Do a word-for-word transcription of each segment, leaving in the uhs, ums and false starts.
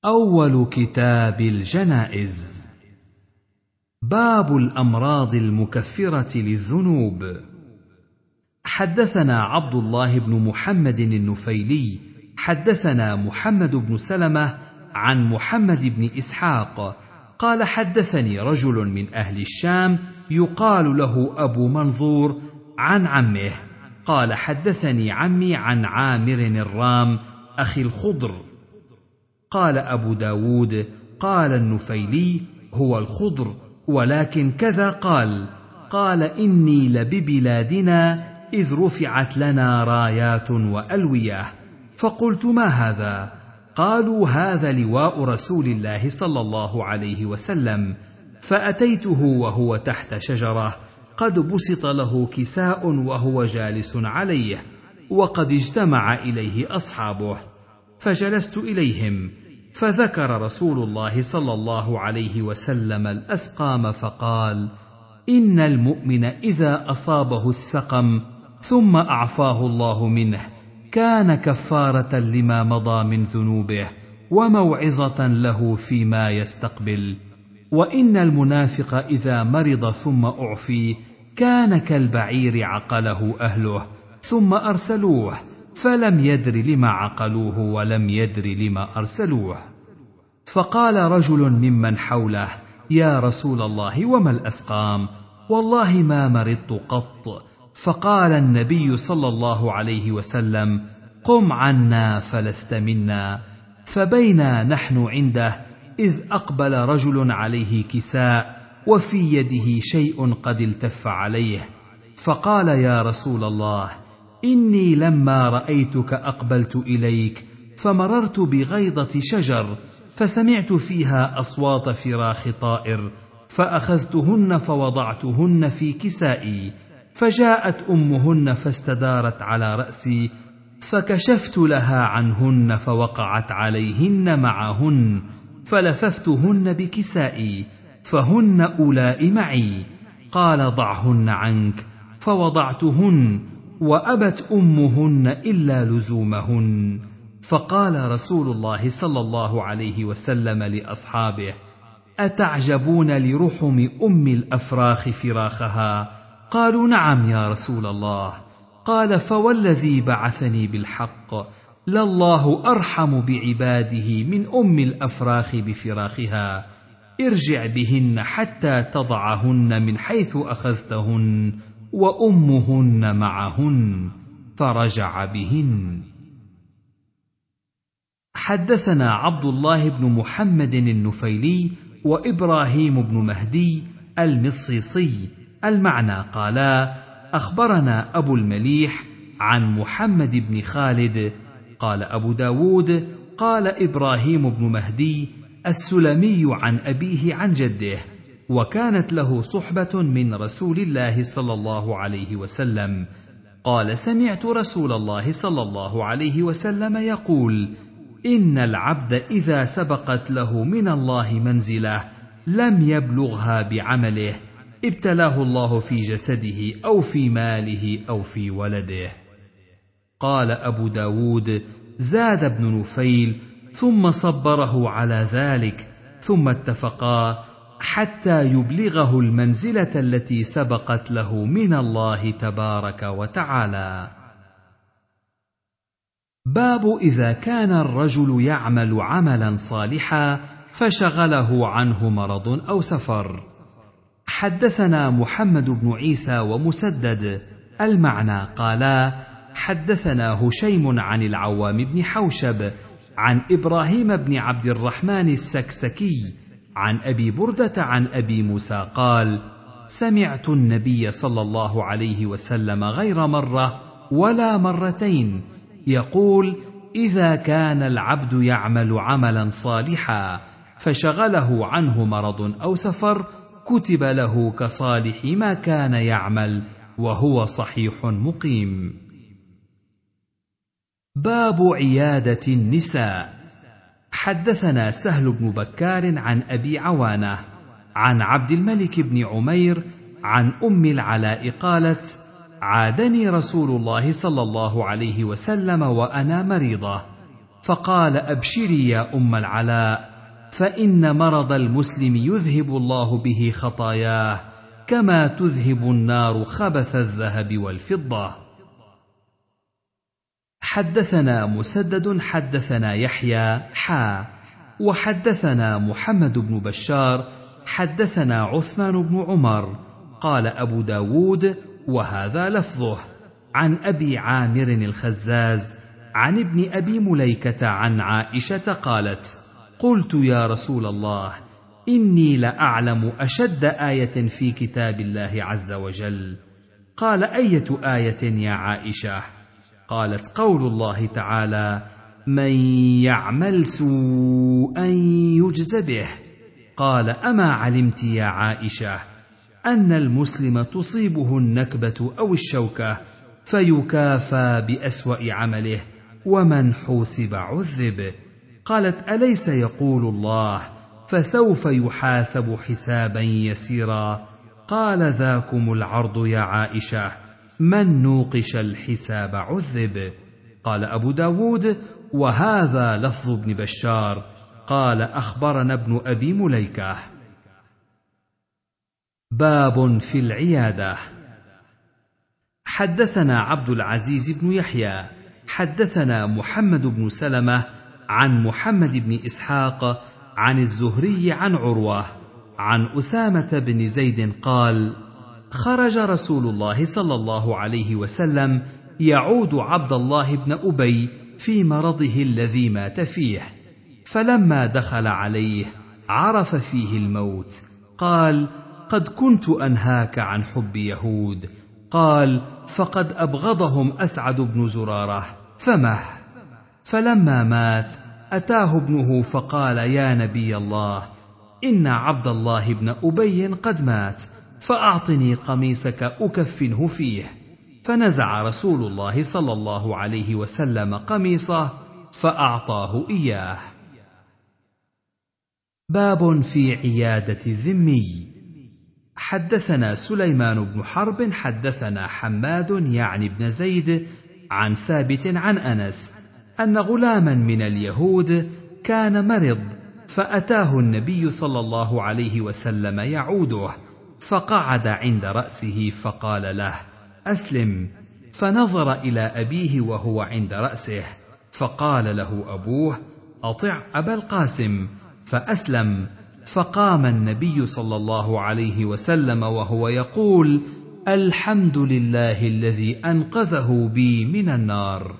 أول كتاب الجنائز. باب الأمراض المكفرة للذنوب. حدثنا عبد الله بن محمد النفيلي حدثنا محمد بن سلمة عن محمد بن إسحاق قال حدثني رجل من أهل الشام يقال له أبو منظور عن عمه قال حدثني عمي عن عامر الرام أخي الخضر. قال أبو داود قال النفيلي هو الخضر ولكن كذا قال قال إني لببلادنا إذ رفعت لنا رايات وألوية، فقلت ما هذا؟ قالوا هذا لواء رسول الله صلى الله عليه وسلم، فأتيته وهو تحت شجرة قد بسط له كساء وهو جالس عليه وقد اجتمع إليه أصحابه، فجلست إليهم فذكر رسول الله صلى الله عليه وسلم الأسقام فقال إن المؤمن إذا أصابه السقم ثم أعفاه الله منه كان كفارة لما مضى من ذنوبه وموعظة له فيما يستقبل، وإن المنافق إذا مرض ثم أعفي كان كالبعير عقله أهله ثم أرسلوه فلم يدر لما عقلوه ولم يدر لما أرسلوه. فقال رجل ممن حوله يا رسول الله وما الأسقام؟ والله ما مرضت قط. فقال النبي صلى الله عليه وسلم قم عنا فلست منا. فبينا نحن عنده إذ أقبل رجل عليه كساء وفي يده شيء قد التف عليه، فقال يا رسول الله إني لما رأيتك أقبلت إليك فمررت بغيضة شجر فسمعت فيها أصوات فراخ طائر فأخذتهن فوضعتهن في كسائي، فجاءت أمهن فاستدارت على رأسي فكشفت لها عنهن فوقعت عليهن معهن فلففتهن بكسائي فهن أولاء معي. قال ضعهن عنك، فوضعتهن وأبت أمهن إلا لزومهن. فقال رسول الله صلى الله عليه وسلم لأصحابه أتعجبون لرحم أم الأفراخ فراخها؟ قالوا نعم يا رسول الله. قال فوالذي بعثني بالحق لله أرحم بعباده من أم الأفراخ بفراخها، ارجع بهن حتى تضعهن من حيث أخذتهن وأمهن معهن، فرجع بهن. حدثنا عبد الله بن محمد النفيلي وإبراهيم بن مهدي المصيصي المعنى قالا أخبرنا أبو المليح عن محمد بن خالد. قال أبو داود قال إبراهيم بن مهدي السلمي عن أبيه عن جده، وكانت له صحبة من رسول الله صلى الله عليه وسلم. قال سمعت رسول الله صلى الله عليه وسلم يقول إن العبد إذا سبقت له من الله منزله لم يبلغها بعمله ابتلاه الله في جسده أو في ماله أو في ولده. قال أبو داود زاد ابن نفيل ثم صبره على ذلك ثم اتفقا حتى يبلغه المنزلة التي سبقت له من الله تبارك وتعالى. باب إذا كان الرجل يعمل عملا صالحا فشغله عنه مرض أو سفر. حدثنا محمد بن عيسى ومسدد المعنى قالا حدثنا هشيم عن العوام بن حوشب عن إبراهيم بن عبد الرحمن السكسكي عن أبي بردة عن أبي موسى قال سمعت النبي صلى الله عليه وسلم غير مرة ولا مرتين يقول إذا كان العبد يعمل عملا صالحا فشغله عنه مرض أو سفر كتب له كصالح ما كان يعمل وهو صحيح مقيم. باب عيادة النساء. حدثنا سهل بن بكار عن أبي عوانة عن عبد الملك بن عمير عن أم العلاء قالت عادني رسول الله صلى الله عليه وسلم وأنا مريضة، فقال: أبشري يا أم العلاء، فإن مرض المسلم يذهب الله به خطاياه كما تذهب النار خبث الذهب والفضة. حدثنا مسدد حدثنا يحيى حا وحدثنا محمد بن بشار حدثنا عثمان بن عمر قال أبو داود وهذا لفظه عن أبي عامر الخزاز عن ابن أبي مليكة عن عائشة قالت: قلت يا رسول الله، إني لأعلم أشد آية في كتاب الله عز وجل. قال: أية آية يا عائشة؟ قالت: قول الله تعالى: من يعمل سوءا يجز به. قال: أما علمت يا عائشة أن المسلم تصيبه النكبة أو الشوكة فيكافى بأسوأ عمله ومن حوسب عذب؟ قالت: أليس يقول الله: فسوف يحاسب حسابا يسيرا؟ قال: ذاكم العرض يا عائشة، من نوقش الحساب عذب. قال أبو داود وهذا لفظ ابن بشار قال: أخبرنا ابن أبي مليكة. باب في العيادة. حدثنا عبد العزيز بن يحيى حدثنا محمد بن سلمة عن محمد بن إسحاق عن الزهري عن عروة عن أسامة بن زيد قال: خرج رسول الله صلى الله عليه وسلم يعود عبد الله بن أبي في مرضه الذي مات فيه، فلما دخل عليه عرف فيه الموت، قال: قد كنت أنهاك عن حب يهود. قال: فقد أبغضهم أسعد بن زرارة، فمه. فلما مات أتاه ابنه فقال: يا نبي الله، إن عبد الله بن أبي قد مات، فأعطني قميصك أكفنه فيه. فنزع رسول الله صلى الله عليه وسلم قميصه فأعطاه إياه. باب في عيادة الذمي. حدثنا سليمان بن حرب حدثنا حماد يعني بن زيد عن ثابت عن أنس أن غلاما من اليهود كان مرض، فأتاه النبي صلى الله عليه وسلم يعوده، فقعد عند رأسه فقال له: أسلم. فنظر إلى أبيه وهو عند رأسه، فقال له أبوه: أطع أبا القاسم، فأسلم. فقام النبي صلى الله عليه وسلم وهو يقول: الحمد لله الذي أنقذه بي من النار.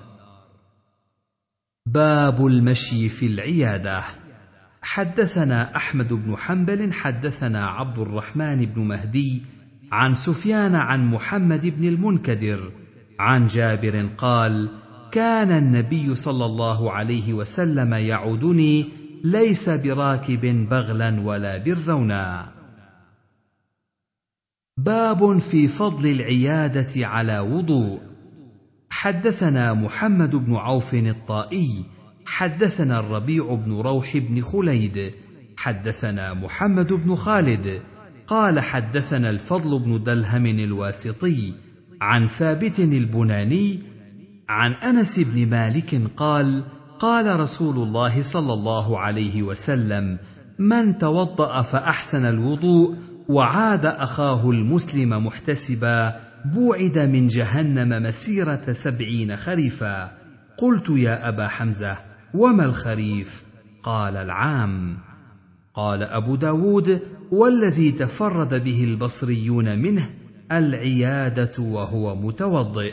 باب المشي في العيادة. حدثنا أحمد بن حنبل حدثنا عبد الرحمن بن مهدي عن سفيان عن محمد بن المنكدر عن جابر قال: كان النبي صلى الله عليه وسلم يعودني ليس براكب بغلا ولا برذونا. باب في فضل العيادة على وضوء. حدثنا محمد بن عوف الطائي حدثنا الربيع بن روح بن خليد حدثنا محمد بن خالد قال: حدثنا الفضل بن دلهم الواسطي عن ثابت البناني عن أنس بن مالك قال: قال رسول الله صلى الله عليه وسلم: من توضأ فأحسن الوضوء وعاد أخاه المسلم محتسبا بوعد من جهنم مسيرة سبعين خريفا. قلت: يا أبا حمزة، وما الخريف؟ قال: العام. قال أبو داود: والذي تفرد به البصريون منه العيادة وهو متوضئ.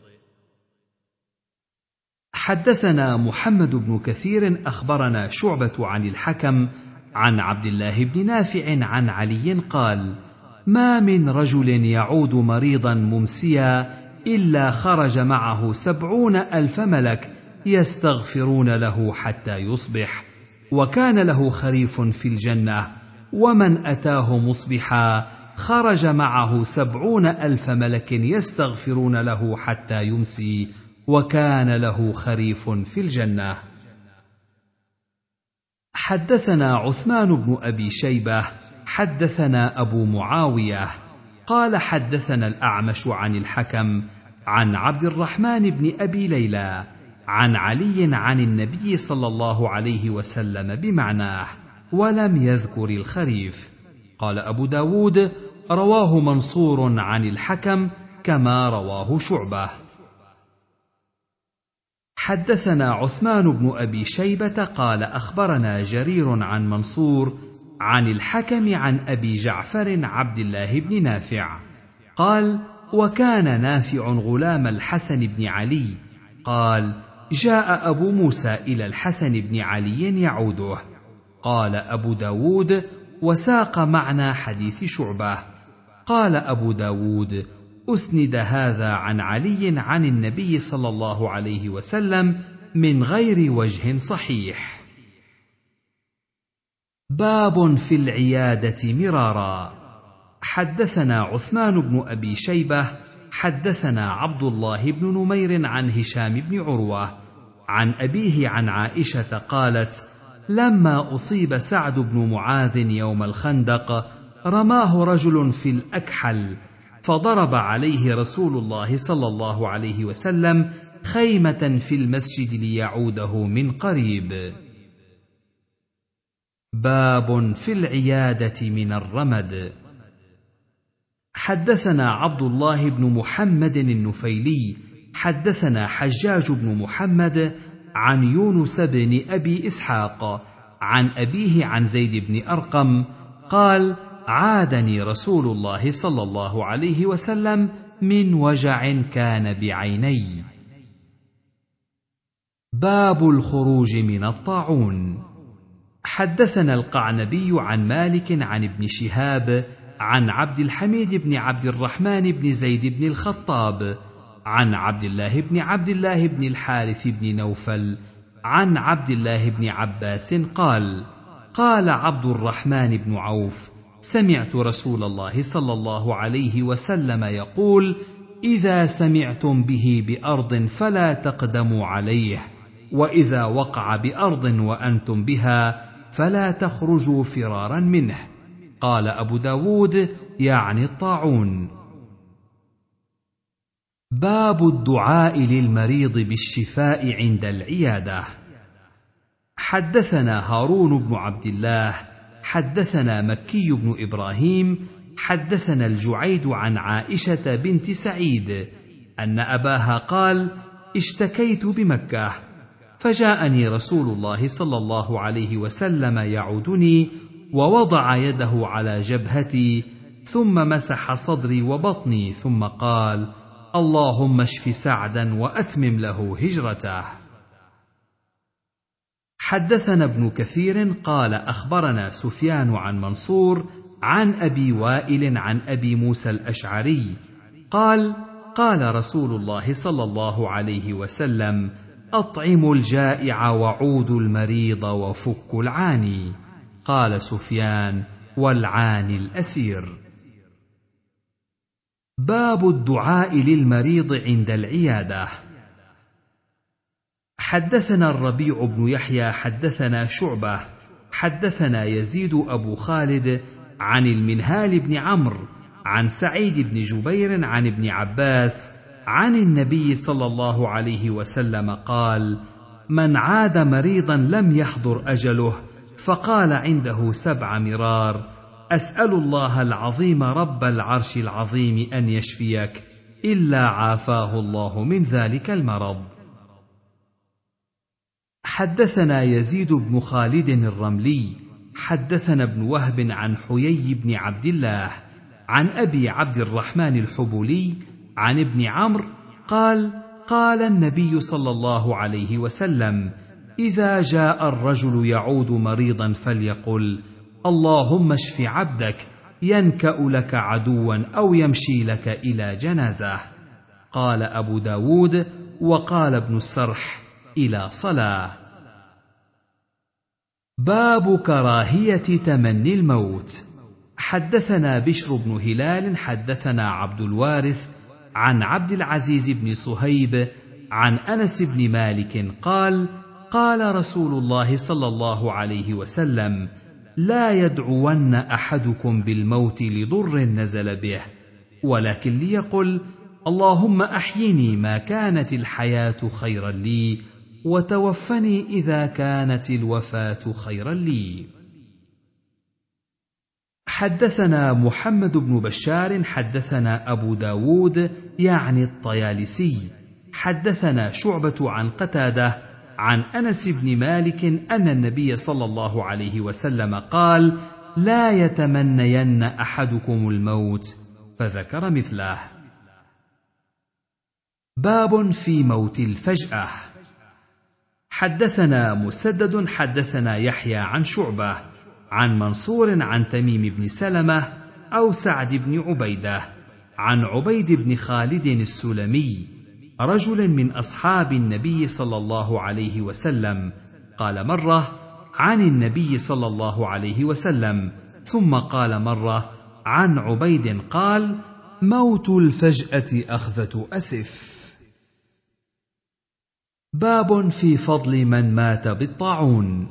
حدثنا محمد بن كثير أخبرنا شعبة عن الحكم عن عبد الله بن نافع عن علي قال: ما من رجل يعود مريضا ممسيا إلا خرج معه سبعون ألف ملك يستغفرون له حتى يصبح، وكان له خريف في الجنة. ومن أتاه مصبحا خرج معه سبعون ألف ملك يستغفرون له حتى يمسي، وكان له خريف في الجنة. حدثنا عثمان بن أبي شيبة حدثنا أبو معاوية قال: حدثنا الأعمش عن الحكم عن عبد الرحمن بن أبي ليلى عن علي عن النبي صلى الله عليه وسلم بمعناه، ولم يذكر الخريف. قال أبو داود: رواه منصور عن الحكم كما رواه شعبة. حدثنا عثمان بن أبي شيبة قال أخبرنا جرير عن منصور عن الحكم عن أبي جعفر عبد الله بن نافع قال: وكان نافع غلام الحسن بن علي. قال: جاء أبو موسى إلى الحسن بن علي يعوده. قال أبو داود: وساق معنى حديث شعبة. قال أبو داود: أسند هذا عن علي عن النبي صلى الله عليه وسلم من غير وجه صحيح. باب في العيادة مرارا. حدثنا عثمان بن أبي شيبة حدثنا عبد الله بن نمير عن هشام بن عروة عن أبيه عن عائشة قالت: لما أصيب سعد بن معاذ يوم الخندق رماه رجل في الأكحل، فضرب عليه رسول الله صلى الله عليه وسلم خيمة في المسجد ليعوده من قريب. باب في العيادة من الرمد. حدثنا عبد الله بن محمد النفيلي حدثنا حجاج بن محمد عن يونس بن أبي إسحاق عن أبيه عن زيد بن أرقم قال: عادني رسول الله صلى الله عليه وسلم من وجع كان بعيني. باب الخروج من الطاعون. حدثنا القعنبي عن مالك عن ابن شهاب عن عبد الحميد بن عبد الرحمن بن زيد بن الخطاب عن عبد الله بن عبد الله بن الحارث بن نوفل عن عبد الله بن عباس قال: قال عبد الرحمن بن عوف: سمعت رسول الله صلى الله عليه وسلم يقول: إذا سمعتم به بأرض فلا تقدموا عليه، وإذا وقع بأرض وأنتم بها فلا تخرجوا فرارا منه. قال أبو داود: يعني الطاعون. باب الدعاء للمريض بالشفاء عند العيادة. حدثنا هارون بن عبد الله حدثنا مكي بن إبراهيم حدثنا الجعيد عن عائشة بنت سعيد أن أباها قال: اشتكيت بمكة، فجاءني رسول الله صلى الله عليه وسلم يعودني، ووضع يده على جبهتي، ثم مسح صدري وبطني، ثم قال: اللهم اشف سعدا وأتمم له هجرته. حدثنا ابن كثير قال أخبرنا سفيان عن منصور عن أبي وائل عن أبي موسى الأشعري قال: قال رسول الله صلى الله عليه وسلم: أطعموا الجائع وعودوا المريض وفكوا العاني. قال سفيان: والعاني الأسير. باب الدعاء للمريض عند العيادة. حدثنا الربيع بن يحيى حدثنا شعبة حدثنا يزيد أبو خالد عن المنهال بن عمرو عن سعيد بن جبير عن ابن عباس عن النبي صلى الله عليه وسلم قال: من عاد مريضا لم يحضر أجله فقال عنده سبع مرار: أسأل الله العظيم رب العرش العظيم أن يشفيك، إلا عافاه الله من ذلك المرض. حدثنا يزيد بن خالد الرملي حدثنا ابن وهب عن حيي بن عبد الله عن أبي عبد الرحمن الحبولي عن ابن عمرو قال: قال النبي صلى الله عليه وسلم: إذا جاء الرجل يعود مريضا فليقل: اللهم اشف عبدك، ينكأ لك عدوا أو يمشي لك إلى جنازة. قال أبو داود: وقال ابن السرح: إلى صلاة. باب كراهية تمني الموت. حدثنا بشر بن هلال حدثنا عبد الوارث عن عبد العزيز بن صهيب عن أنس بن مالك قال: قال رسول الله صلى الله عليه وسلم: لا يدعون أحدكم بالموت لضر نزل به، ولكن ليقل: اللهم أحيني ما كانت الحياة خيرا لي، وتوفني إذا كانت الوفاة خيرا لي. حدثنا محمد بن بشار حدثنا أبو داود يعني الطيالسي حدثنا شعبة عن قتادة عن أنس بن مالك أن النبي صلى الله عليه وسلم قال: لا يتمنين أحدكم الموت، فذكر مثله. باب في موت الفجأة. حدثنا مسدد حدثنا يحيى عن شعبة عن منصور عن تميم بن سلمة أو سعد بن عبيدة عن عبيد بن خالد السلمي رجل من أصحاب النبي صلى الله عليه وسلم قال مرة عن النبي صلى الله عليه وسلم، ثم قال مرة عن عبيد قال: موت الفجأة أخذة أسف. باب في فضل من مات بالطاعون.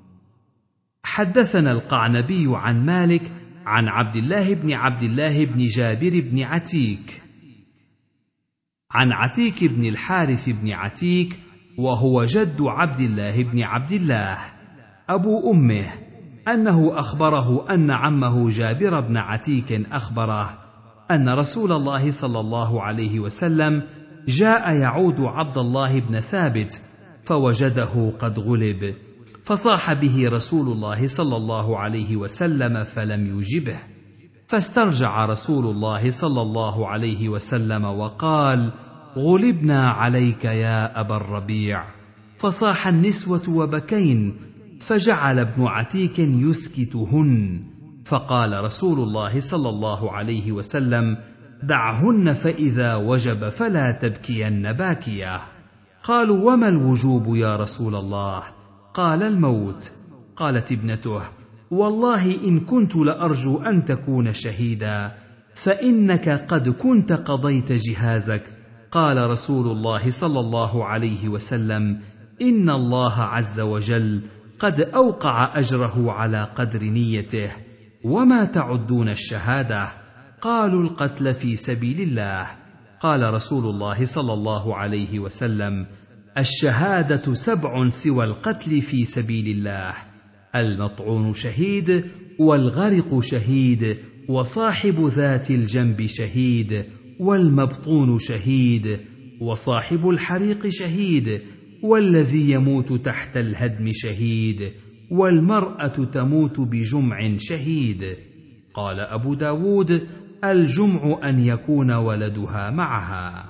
حدثنا القعنبي عن مالك عن عبد الله بن عبد الله بن جابر بن عتيك عن عتيك بن الحارث بن عتيك وهو جد عبد الله بن عبد الله أبو أمه أنه أخبره أن عمه جابر بن عتيك أخبره أن رسول الله صلى الله عليه وسلم جاء يعود عبد الله بن ثابت فوجده قد غلب، فصاح به رسول الله صلى الله عليه وسلم فلم يجبه، فاسترجع رسول الله صلى الله عليه وسلم وقال: غلبنا عليك يا أبا الربيع. فصاح النسوة وبكين، فجعل ابن عتيك يسكتهن، فقال رسول الله صلى الله عليه وسلم: دعهن فإذا وجب فلا تبكين باكية. قالوا: وما الوجوب يا رسول الله؟ قال: الموت. قالت ابنته: والله إن كنت لأرجو أن تكون شهيدا، فإنك قد كنت قضيت جهازك. قال رسول الله صلى الله عليه وسلم: إن الله عز وجل قد أوقع أجره على قدر نيته. وما تعدون الشهادة؟ قالوا: القتل في سبيل الله. قال رسول الله صلى الله عليه وسلم: الشهادة سبع سوى القتل في سبيل الله: المطعون شهيد، والغرق شهيد، وصاحب ذات الجنب شهيد، والمبطون شهيد، وصاحب الحريق شهيد، والذي يموت تحت الهدم شهيد، والمرأة تموت بجمع شهيد. قال أبو داود: الجمع أن يكون ولدها معها.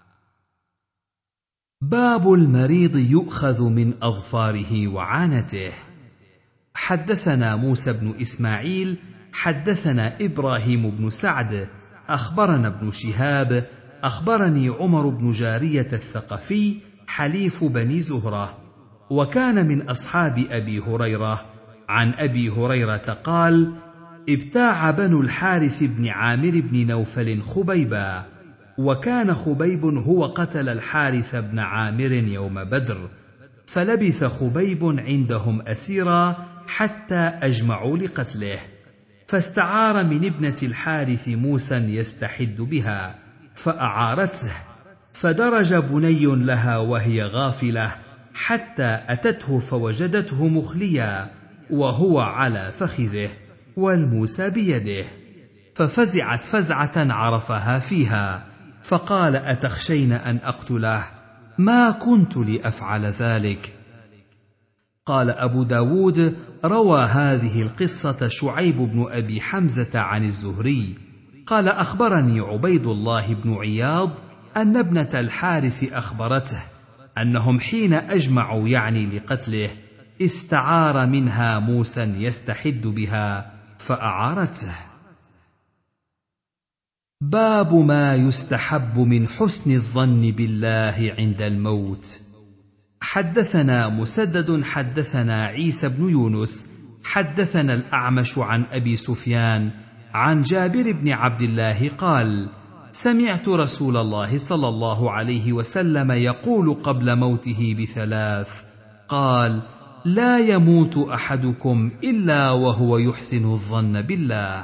باب المريض يؤخذ من أظفاره وعانته. حدثنا موسى بن إسماعيل حدثنا إبراهيم بن سعد أخبرنا ابن شهاب أخبرني عمر بن جارية الثقفي حليف بني زهرة، وكان من أصحاب أبي هريرة، عن أبي هريرة قال: ابتاع بنو الحارث بن عامر بن نوفل خبيبا، وكان خبيب هو قتل الحارث بن عامر يوم بدر، فلبث خبيب عندهم أسيرا حتى أجمعوا لقتله، فاستعار من ابنة الحارث موسى يستحد بها فأعارته، فدرج بني لها وهي غافلة حتى أتته فوجدته مخليا وهو على فخذه والموسى بيده، ففزعت فزعة عرفها فيها، فقال: أتخشين أن أقتله؟ ما كنت لأفعل ذلك. قال أبو داود: روى هذه القصة شعيب بن أبي حمزة عن الزهري قال: أخبرني عبيد الله بن عياض أن ابنة الحارث أخبرته أنهم حين أجمعوا يعني لقتله استعار منها موسى يستحد بها فأعارته. باب ما يستحب من حسن الظن بالله عند الموت. حدثنا مسدد حدثنا عيسى بن يونس حدثنا الأعمش عن أبي سفيان عن جابر بن عبد الله قال: سمعت رسول الله صلى الله عليه وسلم يقول قبل موته بثلاث، قال: لا يموت أحدكم إلا وهو يحسن الظن بالله.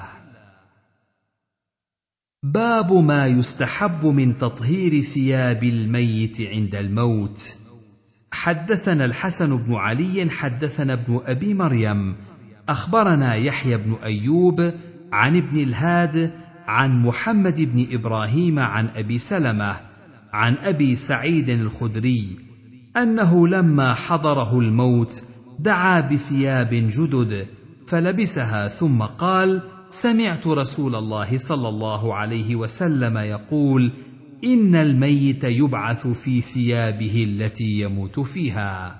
باب ما يستحب من تطهير ثياب الميت عند الموت. حدثنا الحسن بن علي حدثنا ابن أبي مريم أخبرنا يحيى بن أيوب عن ابن الهاد عن محمد بن إبراهيم عن أبي سلمة عن أبي سعيد الخدري أنه لما حضره الموت دعا بثياب جدد فلبسها ثم قال: سمعت رسول الله صلى الله عليه وسلم يقول: إن الميت يبعث في ثيابه التي يموت فيها.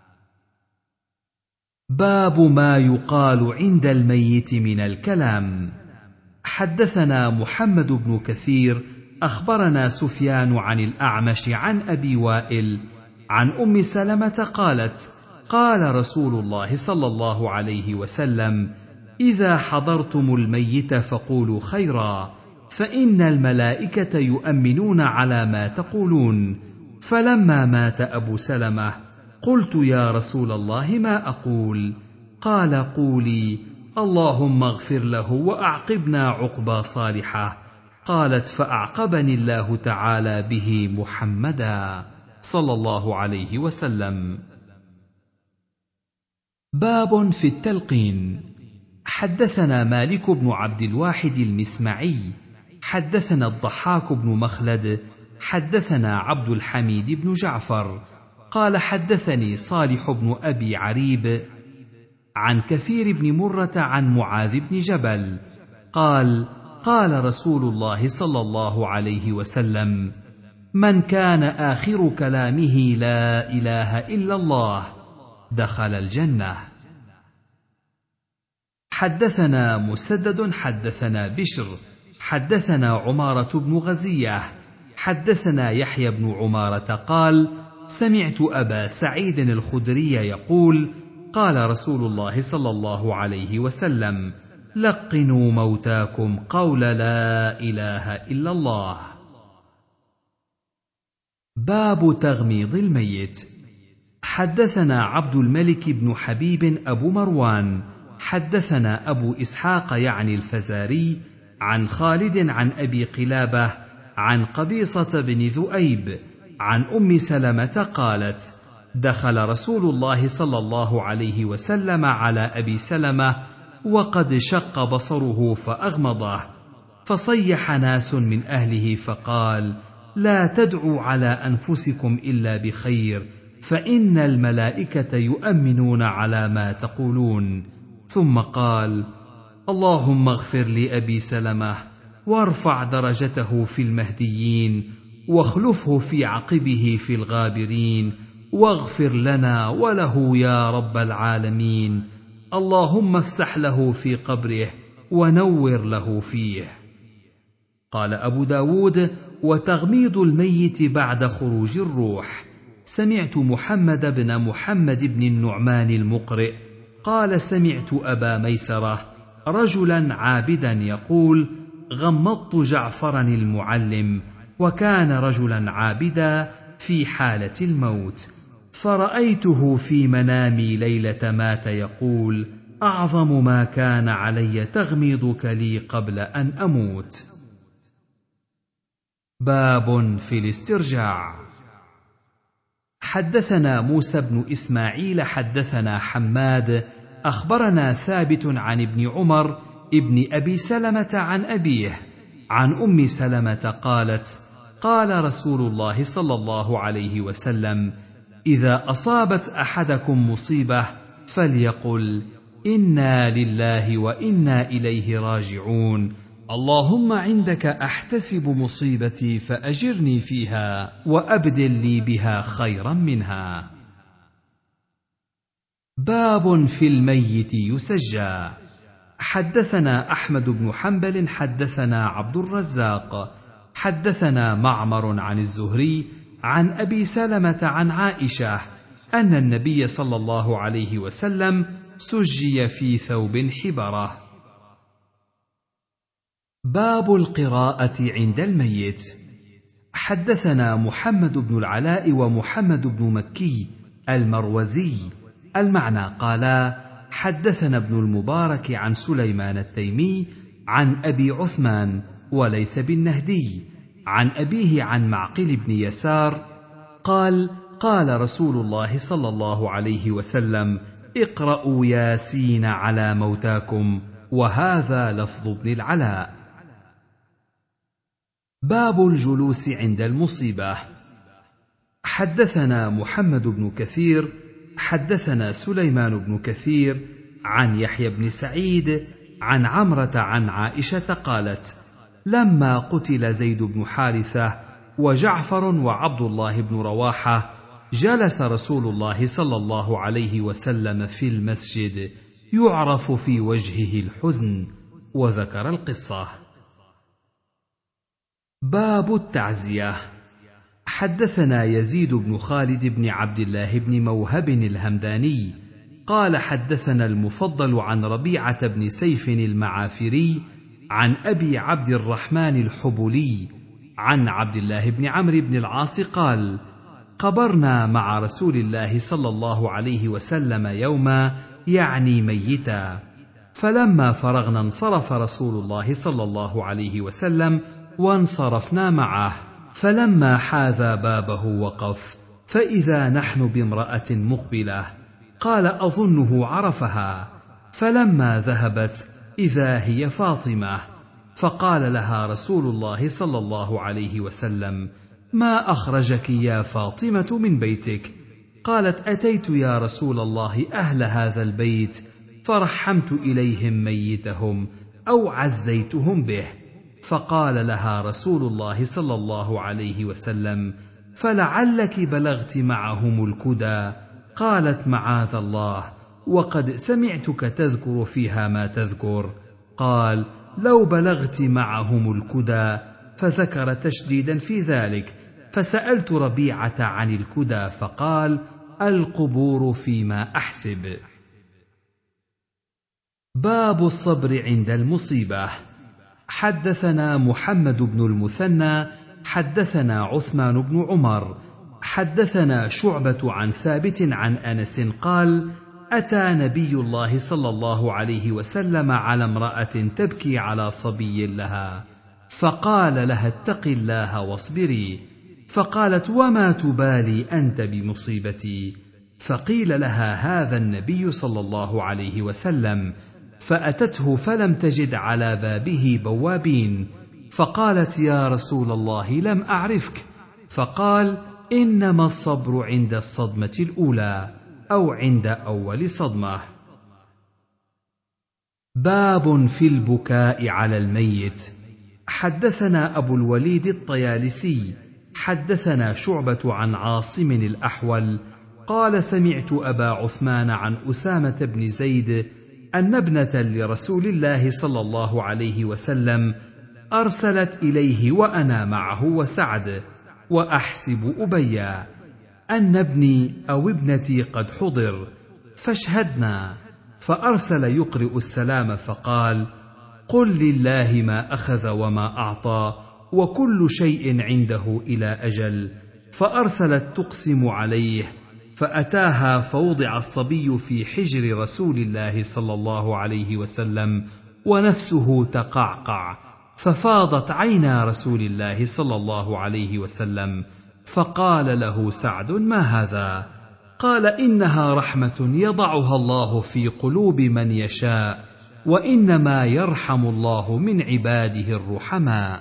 باب ما يقال عند الميت من الكلام. حدثنا محمد بن كثير أخبرنا سفيان عن الأعمش عن أبي وائل عن أم سلمة قالت: قال رسول الله صلى الله عليه وسلم: إذا حضرتم الميت فقولوا خيرا، فإن الملائكة يؤمنون على ما تقولون. فلما مات أبو سلمة قلت: يا رسول الله ما أقول؟ قال: قولي: اللهم اغفر له وأعقبنا عقبى صالحة. قالت: فأعقبني الله تعالى به محمدا صلى الله عليه وسلم. باب في التلقين. حدثنا مالك بن عبد الواحد المسمعي حدثنا الضحاك بن مخلد حدثنا عبد الحميد بن جعفر قال: حدثني صالح بن أبي عريب عن كثير بن مرة عن معاذ بن جبل قال: قال رسول الله صلى الله عليه وسلم: من كان آخر كلامه لا إله إلا الله دخل الجنة. حدثنا مسدد حدثنا بشر حدثنا عمارة بن غزية حدثنا يحيى بن عمارة قال: سمعت أبا سعيد الخدري يقول: قال رسول الله صلى الله عليه وسلم: لقنوا موتاكم قول لا إله إلا الله. باب تغميض الميت. حدثنا عبد الملك بن حبيب أبو مروان حدثنا أبو إسحاق يعني الفزاري عن خالد عن أبي قلابة عن قبيصة بن ذؤيب عن أم سلمة قالت: دخل رسول الله صلى الله عليه وسلم على أبي سلمة وقد شق بصره فأغمضه، فصيح ناس من أهله فقال: لا تدعوا على أنفسكم إلا بخير، فإن الملائكة يؤمنون على ما تقولون. ثم قال: اللهم اغفر لأبي سلمة وارفع درجته في المهديين واخلفه في عقبه في الغابرين، واغفر لنا وله يا رب العالمين. اللهم افسح له في قبره ونور له فيه. قال أبو داود: وتغميض الميت بعد خروج الروح. سمعت محمد بن محمد بن النعمان المقرئ قال: سمعت أبا ميسرة رجلا عابدا يقول: غمضت جعفرا المعلم، وكان رجلا عابدا في حالة الموت، فرأيته في منامي ليلة مات يقول: أعظم ما كان علي تغميضك لي قبل أن أموت. باب في الاسترجاع. حدثنا موسى بن إسماعيل حدثنا حماد أخبرنا ثابت عن ابن عمر ابن أبي سلمة عن أبيه عن أم سلمة قالت: قال رسول الله صلى الله عليه وسلم: إذا أصابت أحدكم مصيبة فليقل: إنا لله وإنا إليه راجعون، اللهم عندك أحتسب مصيبتي فأجرني فيها وأبدل لي بها خيرا منها. باب في الميت يسجى. حدثنا أحمد بن حنبل حدثنا عبد الرزاق حدثنا معمر عن الزهري عن أبي سلمة عن عائشة أن النبي صلى الله عليه وسلم سجي في ثوب حبرة. باب القراءة عند الميت. حدثنا محمد بن العلاء ومحمد بن مكي المروزي المعنى قالا: حدثنا ابن المبارك عن سليمان التيمي عن أبي عثمان وليس بالنهدي عن أبيه عن معقل بن يسار قال: قال رسول الله صلى الله عليه وسلم: اقرأوا ياسين على موتاكم، وهذا لفظ ابن العلاء. باب الجلوس عند المصيبة. حدثنا محمد بن كثير حدثنا سليمان بن كثير عن يحيى بن سعيد عن عمرة عن عائشة قالت: لما قتل زيد بن حارثة وجعفر وعبد الله بن رواحة جلس رسول الله صلى الله عليه وسلم في المسجد يعرف في وجهه الحزن، وذكر القصة. باب التعزية. حدثنا يزيد بن خالد بن عبد الله بن موهب الهمداني قال حدثنا المفضل عن ربيعة بن سيف المعافري عن أبي عبد الرحمن الحبلي عن عبد الله بن عمرو بن العاص قال: قبرنا مع رسول الله صلى الله عليه وسلم يوما، يعني ميتا، فلما فرغنا انصرف رسول الله صلى الله عليه وسلم وانصرفنا معه، فلما حاذا بابه وقف، فإذا نحن بامرأة مقبلة، قال: أظنه عرفها، فلما ذهبت إذا هي فاطمة، فقال لها رسول الله صلى الله عليه وسلم: ما أخرجك يا فاطمة من بيتك؟ قالت: أتيت يا رسول الله أهل هذا البيت فرحمت إليهم ميتهم أو عزيتهم به. فقال لها رسول الله صلى الله عليه وسلم: فلعلك بلغت معهم الكدى. قالت: معاذ الله، وقد سمعتك تذكر فيها ما تذكر. قال: لو بلغت معهم الكدى، فذكر تشديدا في ذلك، فسألت ربيعة عن الكدى فقال: القبور فيما أحسب. باب الصبر عند المصيبة. حدثنا محمد بن المثنى حدثنا عثمان بن عمر حدثنا شعبة عن ثابت عن أنس قال: أتى نبي الله صلى الله عليه وسلم على امرأة تبكي على صبي لها، فقال لها: اتق الله واصبري. فقالت: وما تبالي أنت بمصيبتي؟ فقيل لها: هذا النبي صلى الله عليه وسلم. فأتته فلم تجد على بابه بوابين، فقالت: يا رسول الله، لم أعرفك. فقال: إنما الصبر عند الصدمة الأولى، أو عند أول صدمة. باب في البكاء على الميت. حدثنا أبو الوليد الطيالسي حدثنا شعبة عن عاصم الأحول قال: سمعت أبا عثمان عن أسامة بن زيد أن ابنة لرسول الله صلى الله عليه وسلم أرسلت إليه وأنا معه وسعد وأحسب أبيا أن ابني أو ابنتي قد حضر، فاشهدنا. فأرسل يقرئ السلام فقال: قل لله ما أخذ وما أعطى، وكل شيء عنده إلى أجل. فأرسلت تقسم عليه، فأتاها فوضع الصبي في حجر رسول الله صلى الله عليه وسلم ونفسه تقعقع، ففاضت عينا رسول الله صلى الله عليه وسلم، فقال له سعد: ما هذا؟ قال: إنها رحمة يضعها الله في قلوب من يشاء، وإنما يرحم الله من عباده الرحماء.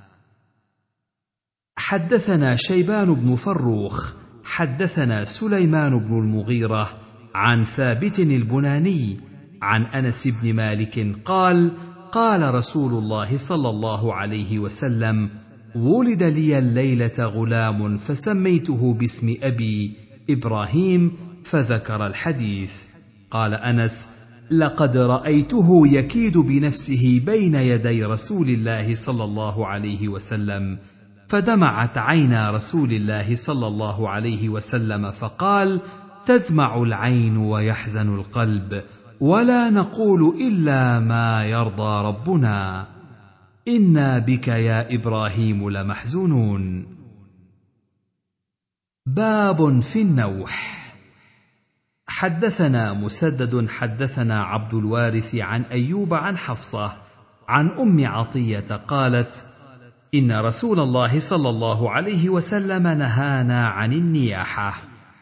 حدثنا شيبان بن فروخ حدثنا سليمان بن المغيرة عن ثابت البناني عن أنس بن مالك قال: قال رسول الله صلى الله عليه وسلم: ولد لي الليلة غلام فسميته باسم أبي إبراهيم، فذكر الحديث. قال أنس: لقد رأيته يكيد بنفسه بين يدي رسول الله صلى الله عليه وسلم، فدمعت عينا رسول الله صلى الله عليه وسلم، فقال: تدمع العين ويحزن القلب، ولا نقول إلا ما يرضى ربنا، إنا بك يا إبراهيم لمحزونون. باب في النوح. حدثنا مسدد حدثنا عبد الوارث عن أيوب عن حفصة عن أم عطية قالت: إن رسول الله صلى الله عليه وسلم نهانا عن النياحة.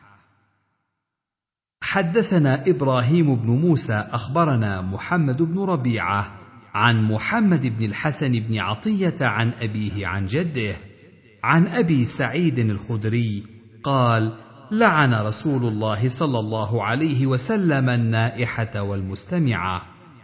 حدثنا إبراهيم بن موسى أخبرنا محمد بن ربيعة عن محمد بن الحسن بن عطية عن أبيه عن جده عن أبي سعيد الخدري قال: لعن رسول الله صلى الله عليه وسلم النائحة والمستمعة.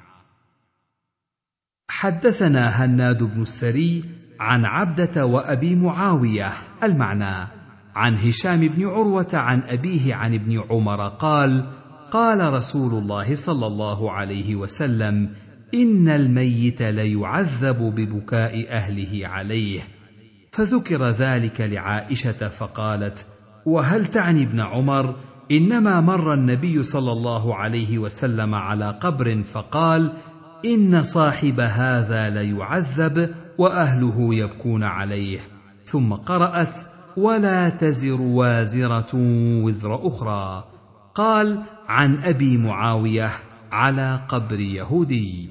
حدثنا هناد بن السري عن عبدة وأبي معاوية المعنى عن هشام بن عروة عن أبيه عن ابن عمر قال: قال رسول الله صلى الله عليه وسلم: إن الميت ليعذب ببكاء أهله عليه. فذكر ذلك لعائشة فقالت: وهل تعني ابن عمر؟ إنما مر النبي صلى الله عليه وسلم على قبر فقال: إن صاحب هذا ليعذب وأهله يبكون عليه، ثم قرأت: ولا تزر وازرة وزر أخرى. قال: عن أبي معاوية على قبر يهودي.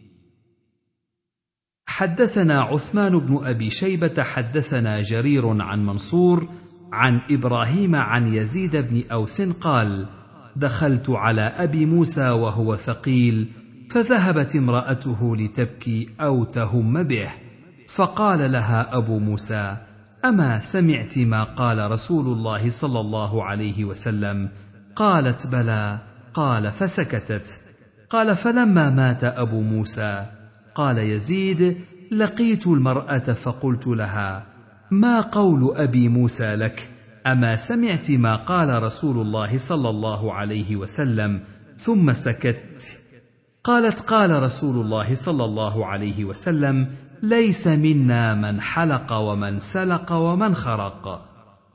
حدثنا عثمان بن أبي شيبة حدثنا جرير عن منصور عن إبراهيم عن يزيد بن أوس قال: دخلت على أبي موسى وهو ثقيل، فذهبت امرأته لتبكي أو تهم به، فقال لها أبو موسى: أما سمعت ما قال رسول الله صلى الله عليه وسلم؟ قالت: بلى. قال: فسكتت. قال: فلما مات أبو موسى قال يزيد: لقيت المرأة فقلت لها: ما قول أبي موسى لك؟ أما سمعت ما قال رسول الله صلى الله عليه وسلم؟ ثم سكت. قالت: قال رسول الله صلى الله عليه وسلم: ليس منا من حلق ومن سلق ومن خرق.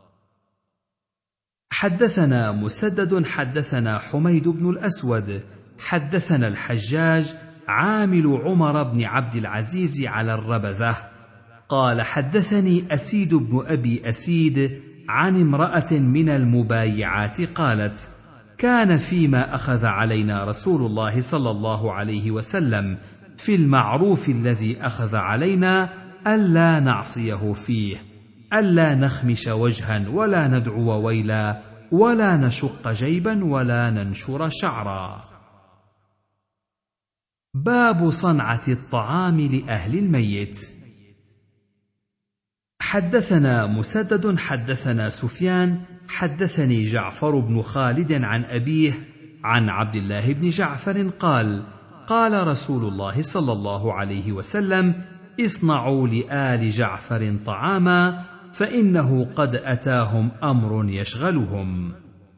حدثنا مسدد حدثنا حميد بن الأسود حدثنا الحجاج عامل عمر بن عبد العزيز على الربذة قال: حدثني أسيد بن أبي أسيد عن امرأة من المبايعات قالت: كان فيما أخذ علينا رسول الله صلى الله عليه وسلم في المعروف الذي أخذ علينا ألا نعصيه فيه، ألا نخمش وجها ولا ندعو ويلا ولا نشق جيبا ولا ننشر شعرا. باب صنعة الطعام لأهل الميت. حدثنا مسدد حدثنا سفيان حدثني جعفر بن خالد عن أبيه عن عبد الله بن جعفر قال: قال رسول الله صلى الله عليه وسلم: اصنعوا لآل جعفر طعاما فإنه قد أتاهم أمر يشغلهم.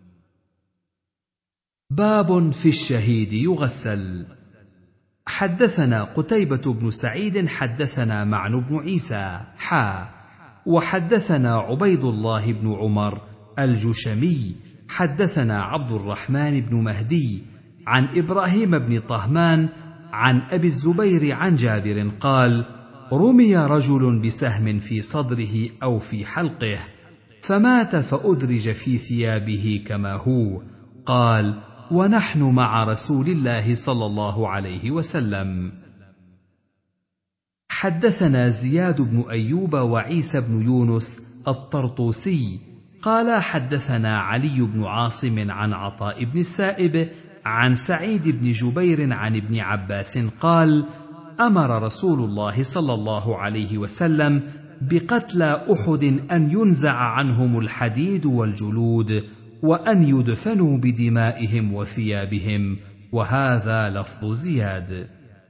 باب في الشهيد يغسل. حدثنا قتيبة بن سعيد حدثنا معن بن عيسى حا وحدثنا عبيد الله بن عمر الجشمي حدثنا عبد الرحمن بن مهدي عن إبراهيم بن طهمان عن أبي الزبير عن جابر قال: رمي رجل بسهم في صدره أو في حلقه فمات فأدرج في ثيابه كما هو. قال: ونحن مع رسول الله صلى الله عليه وسلم. حدثنا زياد بن أيوب وعيسى بن يونس الطرطوسي قال: حدثنا علي بن عاصم عن عطاء بن السائب عن سعيد بن جبير عن ابن عباس قال: أمر رسول الله صلى الله عليه وسلم بقتلى أحد أن ينزع عنهم الحديد والجلود وأن يدفنوا بدمائهم وثيابهم، وهذا لفظ زياد.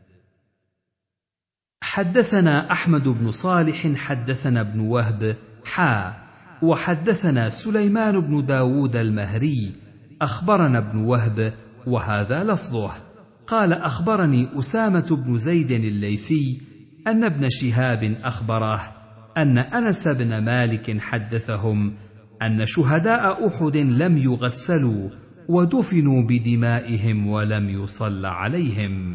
حدثنا أحمد بن صالح حدثنا ابن وهب حا وحدثنا سليمان بن داود المهري أخبرنا ابن وهب وهذا لفظه قال: أخبرني أسامة بن زيد الليثي أن ابن شهاب أخبره أن أنس بن مالك حدثهم أن شهداء أحد لم يغسلوا ودفنوا بدمائهم ولم يصل عليهم.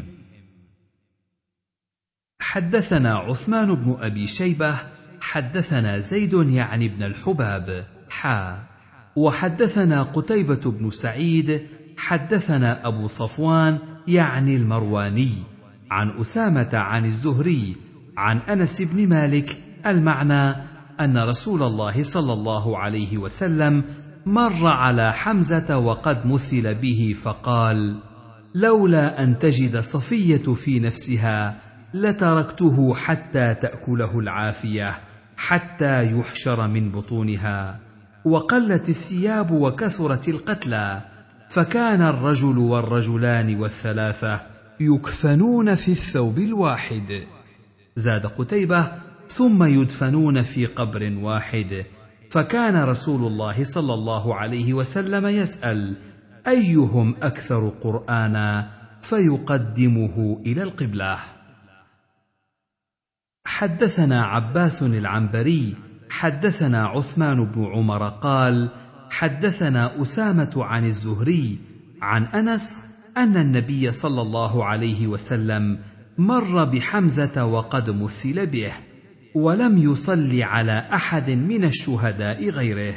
حدثنا عثمان بن أبي شيبة حدثنا زيد يعني ابن الحباب حا وحدثنا قتيبة بن سعيد حدثنا أبو صفوان يعني المرواني عن أسامة عن الزهري عن أنس بن مالك المعنى أن رسول الله صلى الله عليه وسلم مر على حمزة وقد مثل به فقال: لولا أن تجد صفية في نفسها لتركته حتى تأكله العافية حتى يحشر من بطونها. وقلت الثياب وكثرت القتلى، فكان الرجل والرجلان والثلاثة يكفنون في الثوب الواحد. زاد قتيبة: ثم يدفنون في قبر واحد. فكان رسول الله صلى الله عليه وسلم يسأل: أيهم أكثر قرآنا؟ فيقدمه إلى القبلة. حدثنا عباس العنبري حدثنا عثمان بن عمر قال: حدثنا أسامة عن الزهري عن أنس أن النبي صلى الله عليه وسلم مر بحمزة وقد مثل به، ولم يصل على أحد من الشهداء غيره.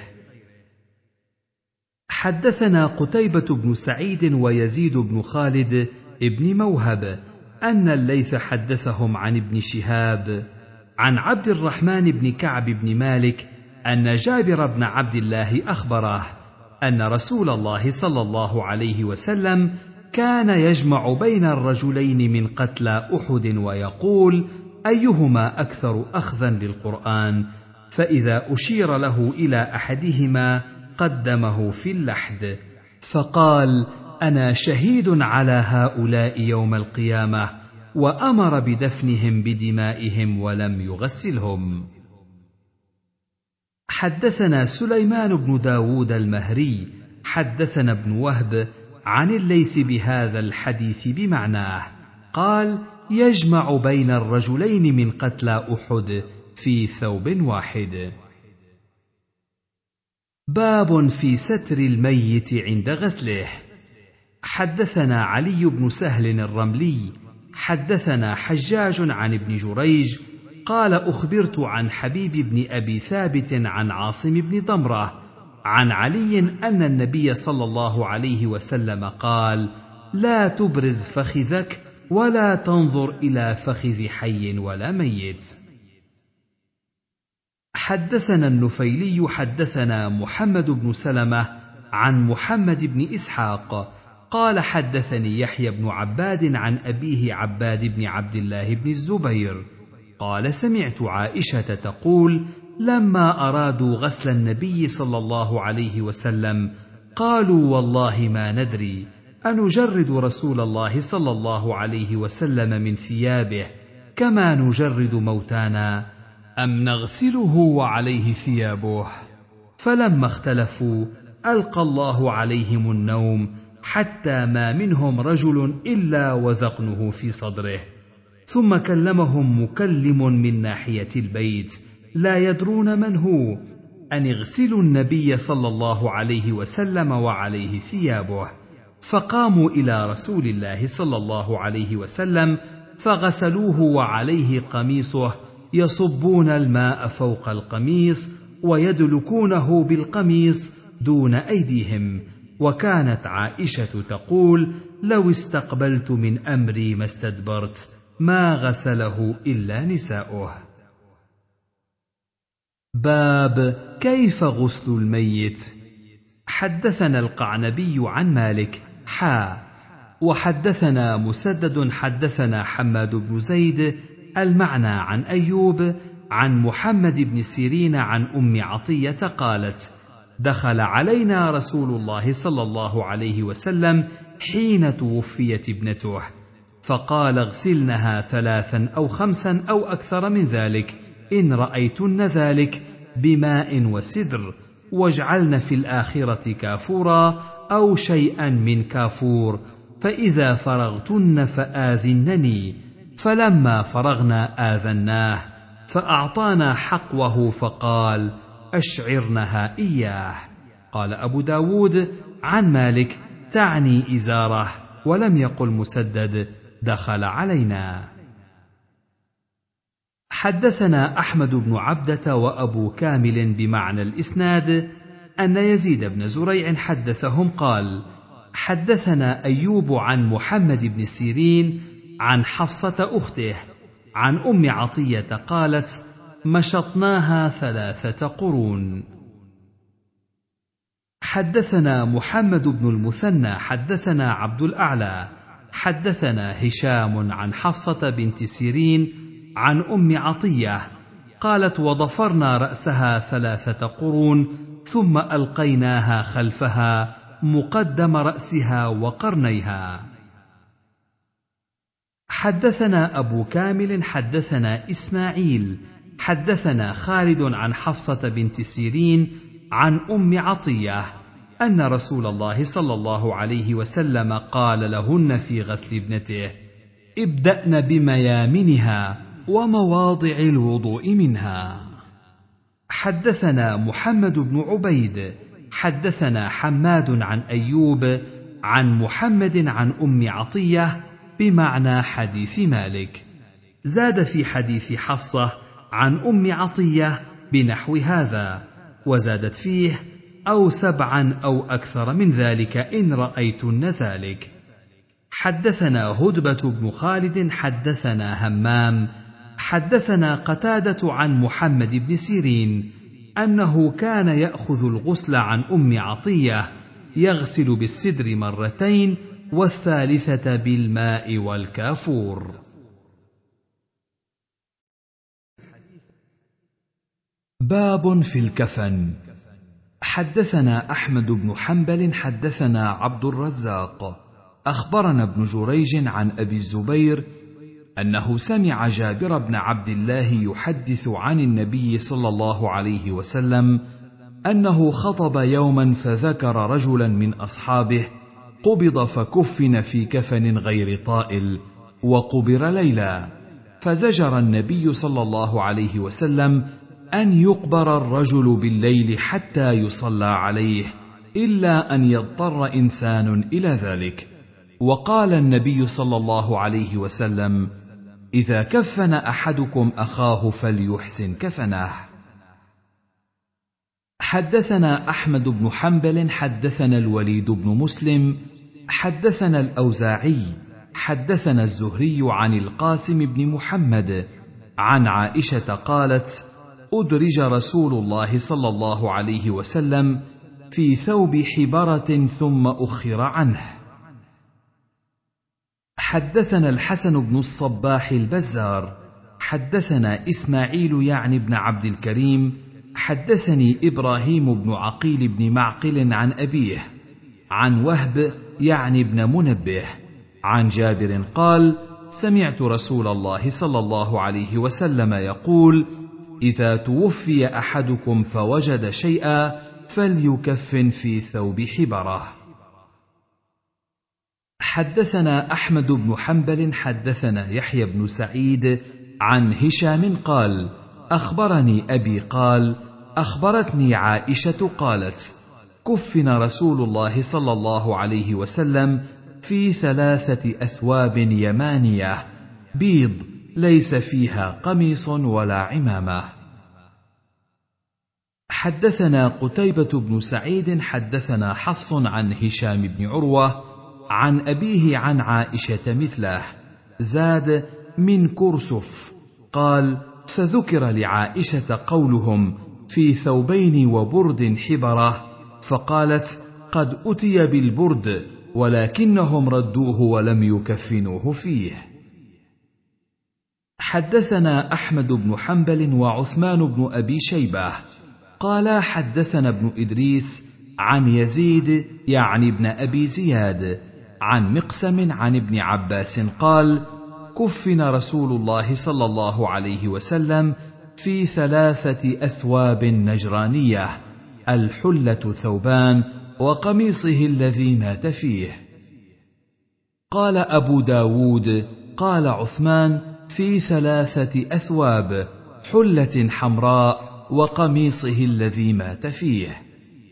حدثنا قتيبة بن سعيد ويزيد بن خالد ابن موهب أن الليث حدثهم عن ابن شهاب عن عبد الرحمن بن كعب بن مالك أن جابر بن عبد الله أخبره أن رسول الله صلى الله عليه وسلم كان يجمع بين الرجلين من قتلى أحد ويقول: أيهما أكثر أخذا للقرآن؟ فإذا أشير له إلى أحدهما قدمه في اللحد، فقال: أنا شهيد على هؤلاء يوم القيامة، وأمر بدفنهم بدمائهم ولم يغسلهم. حدثنا سليمان بن داود المهري حدثنا ابن وهب عن الليث بهذا الحديث بمعناه، قال: يجمع بين الرجلين من قتلى أحد في ثوب واحد. باب في ستر الميت عند غسله. حدثنا علي بن سهل الرملي حدثنا حجاج عن ابن جريج قال: أخبرت عن حبيب بن أبي ثابت عن عاصم بن ضمرة عن علي أن النبي صلى الله عليه وسلم قال: لا تبرز فخذك ولا تنظر إلى فخذ حي ولا ميت. حدثنا النفيلي حدثنا محمد بن سلمة عن محمد بن إسحاق قال: حدثني يحيى بن عباد عن أبيه عباد بن عبد الله بن الزبير قال: سمعت عائشة تقول: لما أرادوا غسل النبي صلى الله عليه وسلم قالوا: والله ما ندري أنجرد رسول الله صلى الله عليه وسلم من ثيابه كما نجرد موتانا أم نغسله وعليه ثيابه؟ فلما اختلفوا ألقى الله عليهم النوم حتى ما منهم رجل إلا وذقنه في صدره، ثم كلمهم مكلم من ناحية البيت لا يدرون من هو أن اغسلوا النبي صلى الله عليه وسلم وعليه ثيابه، فقاموا إلى رسول الله صلى الله عليه وسلم فغسلوه وعليه قميصه، يصبون الماء فوق القميص ويدلكونه بالقميص دون أيديهم. وكانت عائشة تقول: لو استقبلت من أمري ما استدبرت، ما غسله إلا نساؤه. باب كيف غسل الميت. حدثنا القعنبي عن مالك حا وحدثنا مسدد حدثنا حماد بن زيد المعنى عن أيوب عن محمد بن سيرين عن أم عطية قالت: دخل علينا رسول الله صلى الله عليه وسلم حين توفيت ابنته، فقال: اغسلنها ثلاثا أو خمسا أو أكثر من ذلك إن رأيتن ذلك بماء وسدر، واجعلن في الآخرة كافورا أو شيئا من كافور، فإذا فرغتن فآذنني. فلما فرغنا آذناه فأعطانا حقوه فقال: أشعرنها إياه. قال أبو داود عن مالك: تعني إزاره، ولم يقل مسدد دخل علينا. حدثنا أحمد بن عبدة وأبو كامل بمعنى الإسناد أن يزيد بن زريع حدثهم قال: حدثنا أيوب عن محمد بن سيرين عن حفصة أخته عن أم عطية قالت: مشطناها ثلاثة قرون. حدثنا محمد بن المثنى حدثنا عبد الأعلى حدثنا هشام عن حفصة بنت سيرين عن أم عطية قالت: وضفرنا رأسها ثلاثة قرون ثم ألقيناها خلفها مقدم رأسها وقرنيها. حدثنا أبو كامل حدثنا إسماعيل حدثنا خالد عن حفصة بنت سيرين عن أم عطية أن رسول الله صلى الله عليه وسلم قال لهن في غسل ابنته: ابدأن بميامنها ومواضع الوضوء منها. حدثنا محمد بن عبيد حدثنا حماد عن أيوب عن محمد عن أم عطية بمعنى حديث مالك، زاد في حديث حفصة عن أم عطية بنحو هذا، وزادت فيه: أو سبعا أو أكثر من ذلك إن رأيتن ذلك. حدثنا هدبة بن خالد حدثنا همام حدثنا قتادة عن محمد بن سيرين أنه كان يأخذ الغسل عن أم عطية، يغسل بالسدر مرتين والثالثة بالماء والكافور. باب في الكفن. حدثنا أحمد بن حنبل حدثنا عبد الرزاق أخبرنا ابن جريج عن أبي الزبير أنه سمع جابر بن عبد الله يحدث عن النبي صلى الله عليه وسلم أنه خطب يوما فذكر رجلا من أصحابه قبض فكفن في كفن غير طائل وقبر ليلا، فزجر النبي صلى الله عليه وسلم أن يقبر الرجل بالليل حتى يصلى عليه إلا أن يضطر إنسان إلى ذلك. وقال النبي صلى الله عليه وسلم: إذا كفن أحدكم أخاه فليحسن كفنه. حدثنا أحمد بن حنبل حدثنا الوليد بن مسلم حدثنا الأوزاعي حدثنا الزهري عن القاسم بن محمد عن عائشة قالت: أدرج رسول الله صلى الله عليه وسلم في ثوب حبرة ثم أخر عنه. حدثنا الحسن بن الصباح البزار حدثنا إسماعيل يعني بن عبد الكريم حدثني إبراهيم بن عقيل بن معقل عن أبيه عن وهب يعني بن منبه عن جابر قال: سمعت رسول الله صلى الله عليه وسلم يقول: إذا توفي أحدكم فوجد شيئا فليكفن في ثوب حبرة. حدثنا أحمد بن حنبل حدثنا يحيى بن سعيد عن هشام قال: أخبرني أبي قال: أخبرتني عائشة قالت: كفن رسول الله صلى الله عليه وسلم في ثلاثة أثواب يمانية بيض ليس فيها قميص ولا عمامة. حدثنا قتيبة بن سعيد حدثنا حفص عن هشام بن عروة عن أبيه عن عائشة مثله، زاد: من كرسف. قال: فذكر لعائشة قولهم في ثوبين وبرد حبرة، فقالت: قد أتي بالبرد ولكنهم ردوه ولم يكفنوه فيه. حدثنا أحمد بن حنبل وعثمان بن أبي شيبة قالا حدثنا ابن إدريس عن يزيد يعني ابن أبي زياد عن مقسم عن ابن عباس قال: كفن رسول الله صلى الله عليه وسلم في ثلاثة أثواب نجرانية، الحلة ثوبان وقميصه الذي مات فيه. قال أبو داود: قال عثمان: في ثلاثة أثواب، حلة حمراء وقميصه الذي مات فيه.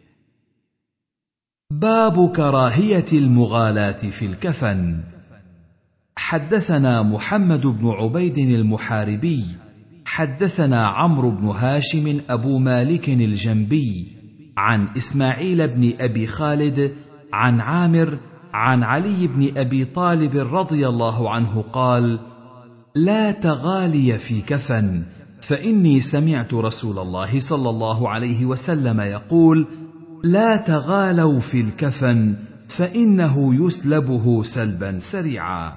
باب كراهية المغالاة في الكفن. حدثنا محمد بن عبيد المحاربي حدثنا عمرو بن هاشم أبو مالك الجنبي عن إسماعيل بن أبي خالد عن عامر عن علي بن أبي طالب رضي الله عنه قال: لا تغالي في كفن، فإني سمعت رسول الله صلى الله عليه وسلم يقول: لا تغالوا في الكفن فإنه يسلبه سلبا سريعا.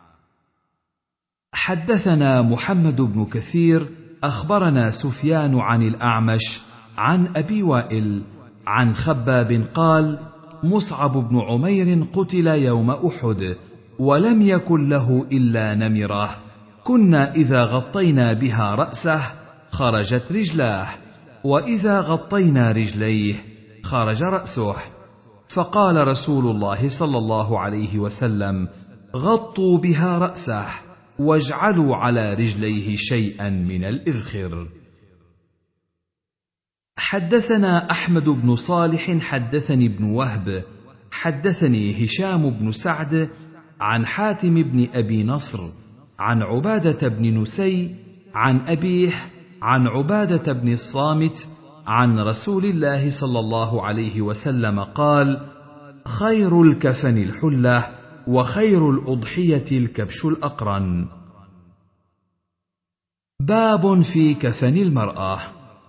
حدثنا محمد بن كثير أخبرنا سفيان عن الأعمش عن أبي وائل عن خباب قال: مصعب بن عمير قتل يوم أحد، ولم يكن له إلا نمرة، كنا إذا غطينا بها رأسه خرجت رجلاه، وإذا غطينا رجليه خرج رأسه. فقال رسول الله صلى الله عليه وسلم: غطوا بها رأسه واجعلوا على رجليه شيئا من الإذخر. حدثنا أحمد بن صالح حدثني ابن وهب حدثني هشام بن سعد عن حاتم بن أبي نصر عن عبادة بن نسي عن أبيه عن عبادة بن الصامت عن رسول الله صلى الله عليه وسلم قال: خير الكفن الحلة، وخير الأضحية الكبش الأقرن. باب في كفن المرأة.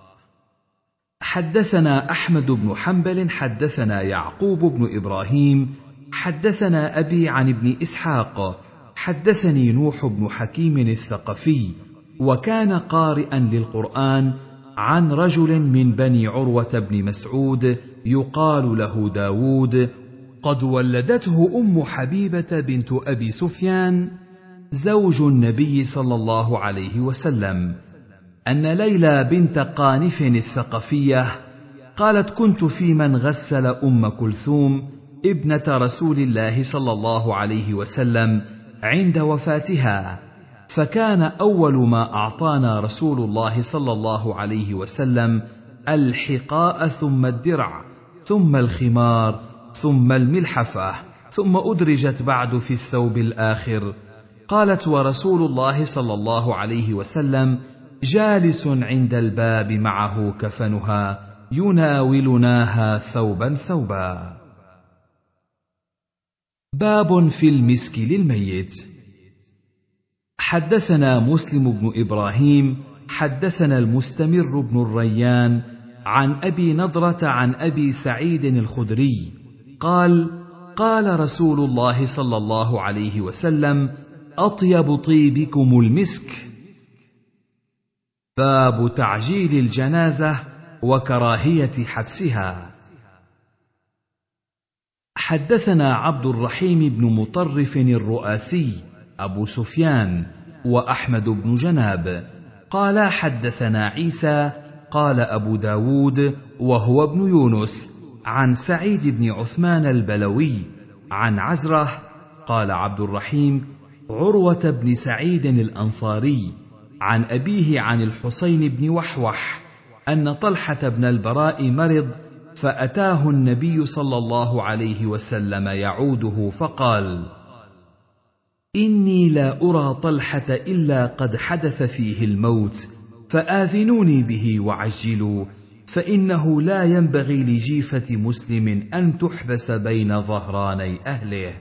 حدثنا أحمد بن حنبل حدثنا يعقوب بن إبراهيم حدثنا أبي عن ابن إسحاق حدثني نوح بن حكيم الثقفي، وكان قارئا للقرآن، عن رجل من بني عروة بن مسعود يقال له داود، قد ولدته أم حبيبة بنت أبي سفيان زوج النبي صلى الله عليه وسلم، أن ليلى بنت قانف الثقفية قالت: كنت في من غسل أم كلثوم ابنة رسول الله صلى الله عليه وسلم عند وفاتها، فكان أول ما أعطانا رسول الله صلى الله عليه وسلم الحقاء، ثم الدرع، ثم الخمار، ثم الملحفة، ثم أدرجت بعد في الثوب الآخر. قالت: ورسول الله صلى الله عليه وسلم جالس عند الباب معه كفنها يناولناها ثوبا ثوبا. باب في المسك للميت. حدثنا مسلم بن إبراهيم حدثنا المستمر بن الريان عن أبي نضرة عن أبي سعيد الخدري قال: قال رسول الله صلى الله عليه وسلم: أطيب طيبكم المسك. باب تعجيل الجنازة وكراهية حبسها. حدثنا عبد الرحيم بن مطرف الرؤاسي أبو سفيان وأحمد بن جناب قال: حدثنا عيسى قال أبو داود وهو ابن يونس عن سعيد بن عثمان البلوي عن عزرة قال عبد الرحيم: عروة بن سعيد الأنصاري عن أبيه عن الحسين بن وحوح أن طلحة بن البراء مرض، فأتاه النبي صلى الله عليه وسلم يعوده فقال: إني لا أرى طلحة إلا قد حدث فيه الموت، فآذنوني به وعجلوا، فإنه لا ينبغي لجيفة مسلم أن تحبس بين ظهراني أهله.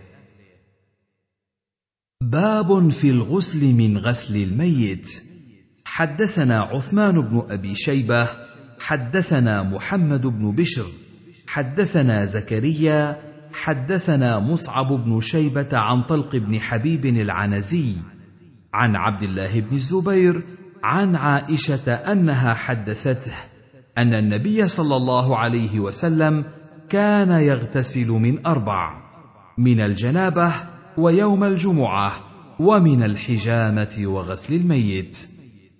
باب في الغسل من غسل الميت. حدثنا عثمان بن أبي شيبة حدثنا محمد بن بشر حدثنا زكريا حدثنا مصعب بن شيبة عن طلق بن حبيب العنزي عن عبد الله بن الزبير عن عائشة أنها حدثته أن النبي صلى الله عليه وسلم كان يغتسل من أربع: من الجنابة، ويوم الجمعة، ومن الحجامة، وغسل الميت.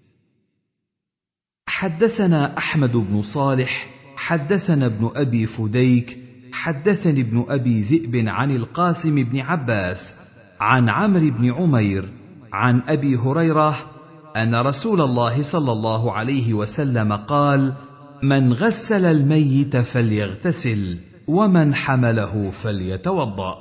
حدثنا أحمد بن صالح حدثنا ابن أبي فديك حدثني ابن أبي ذئب عن القاسم بن عباس عن عمرو بن عمير عن أبي هريرة أن رسول الله صلى الله عليه وسلم قال: من غسل الميت فليغتسل، ومن حمله فليتوضأ.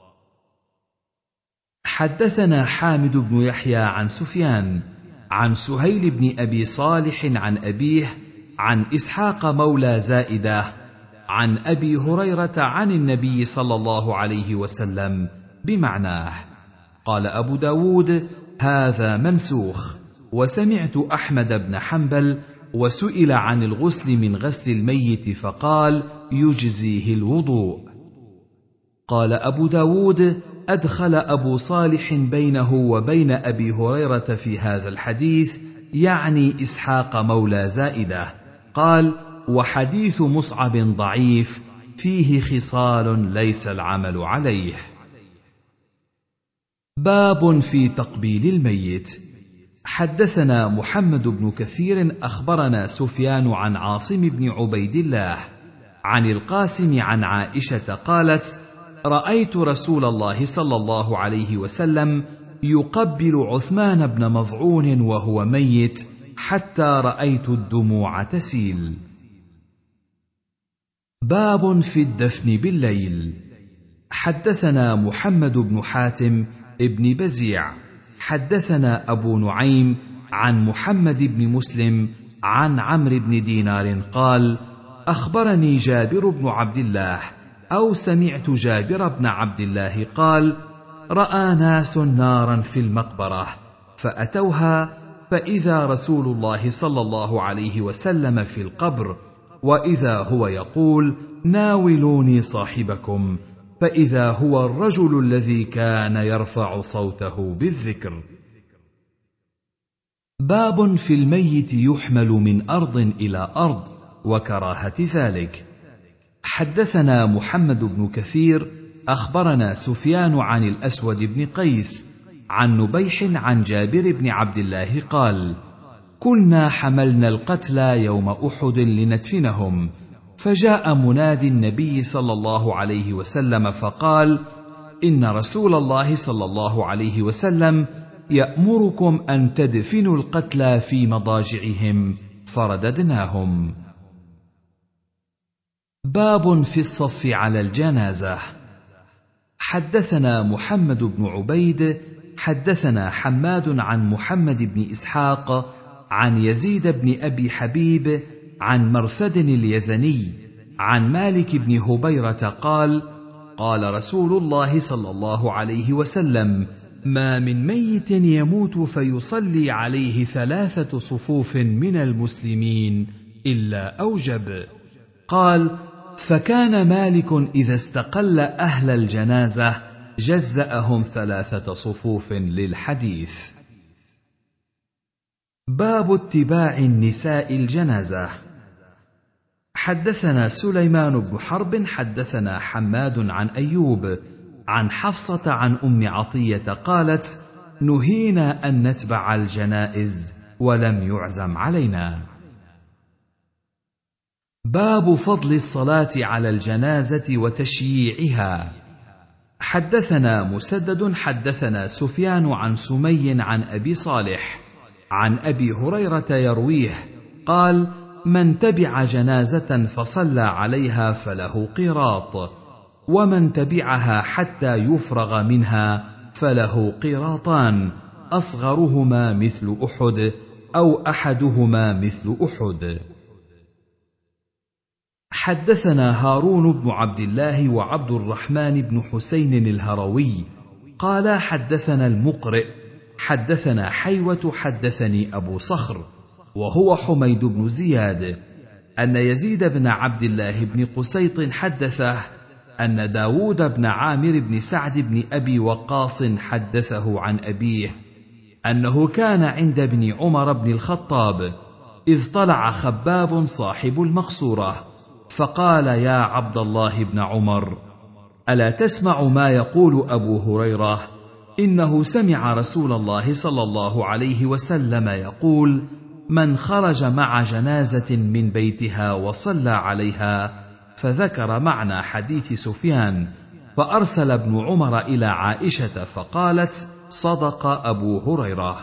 حدثنا حامد بن يحيى عن سفيان عن سهيل بن أبي صالح عن أبيه عن إسحاق مولى زائدة عن أبي هريرة عن النبي صلى الله عليه وسلم بمعناه. قال أبو داود: هذا منسوخ. وسمعت أحمد بن حنبل وسئل عن الغسل من غسل الميت فقال يجزيه الوضوء. قال أبو داود أدخل أبو صالح بينه وبين أبي هريرة في هذا الحديث، يعني إسحاق مولى زائدة. قال وحديث مصعب ضعيف فيه خصال ليس العمل عليه. باب في تقبيل الميت. حدثنا محمد بن كثير أخبرنا سفيان عن عاصم بن عبيد الله عن القاسم عن عائشة قالت رأيت رسول الله صلى الله عليه وسلم يقبل عثمان بن مظعون وهو ميت حتى رأيت الدموع تسيل. باب في الدفن بالليل. حدثنا محمد بن حاتم ابن بزيع حدثنا أبو نعيم عن محمد بن مسلم عن عمرو بن دينار قال أخبرني جابر بن عبد الله أو سمعت جابر بن عبد الله قال رأى ناس نارا في المقبرة فأتوها فإذا رسول الله صلى الله عليه وسلم في القبر وإذا هو يقول ناولوني صاحبكم، فإذا هو الرجل الذي كان يرفع صوته بالذكر. باب في الميت يحمل من أرض إلى أرض وكراهة ذلك. حدثنا محمد بن كثير أخبرنا سفيان عن الأسود بن قيس عن نبيح عن جابر بن عبد الله قال كنا حملنا القتلى يوم أحد لندفنهم، فجاء منادي النبي صلى الله عليه وسلم فقال إن رسول الله صلى الله عليه وسلم يأمركم أن تدفنوا القتلى في مضاجعهم، فرددناهم. باب في الصف على الجنازة. حدثنا محمد بن عبيد حدثنا حماد عن محمد بن إسحاق عن يزيد بن أبي حبيب عن مرثد اليزني عن مالك بن هبيرة قال قال رسول الله صلى الله عليه وسلم ما من ميت يموت فيصلي عليه ثلاثة صفوف من المسلمين إلا أوجب. قال فكان مالك إذا استقل أهل الجنازة جزأهم ثلاثة صفوف للحديث. باب اتباع النساء الجنازة. حدثنا سليمان بن حرب حدثنا حماد عن أيوب عن حفصة عن أم عطية قالت نهينا أن نتبع الجنائز ولم يعزم علينا. باب فضل الصلاة على الجنازة وتشييعها. حدثنا مسدد حدثنا سفيان عن سمي عن أبي صالح عن أبي هريرة يرويه قال من تبع جنازة فصلى عليها فله قيراط، ومن تبعها حتى يفرغ منها فله قيراطان أصغرهما مثل أحد أو أحدهما مثل أحد. حدثنا هارون بن عبد الله وعبد الرحمن بن حسين الهروي قال حدثنا المقرئ حدثنا حيوة حدثني أبو صخر وهو حميد بن زياد أن يزيد بن عبد الله بن قسيط حدثه أن داود بن عامر بن سعد بن أبي وقاص حدثه عن أبيه أنه كان عند ابن عمر بن الخطاب إذ طلع خباب صاحب المقصورة فقال يا عبد الله بن عمر ألا تسمع ما يقول أبو هريرة؟ إنه سمع رسول الله صلى الله عليه وسلم يقول من خرج مع جنازة من بيتها وصلى عليها، فذكر معنى حديث سفيان، فأرسل ابن عمر إلى عائشة فقالت صدق أبو هريرة.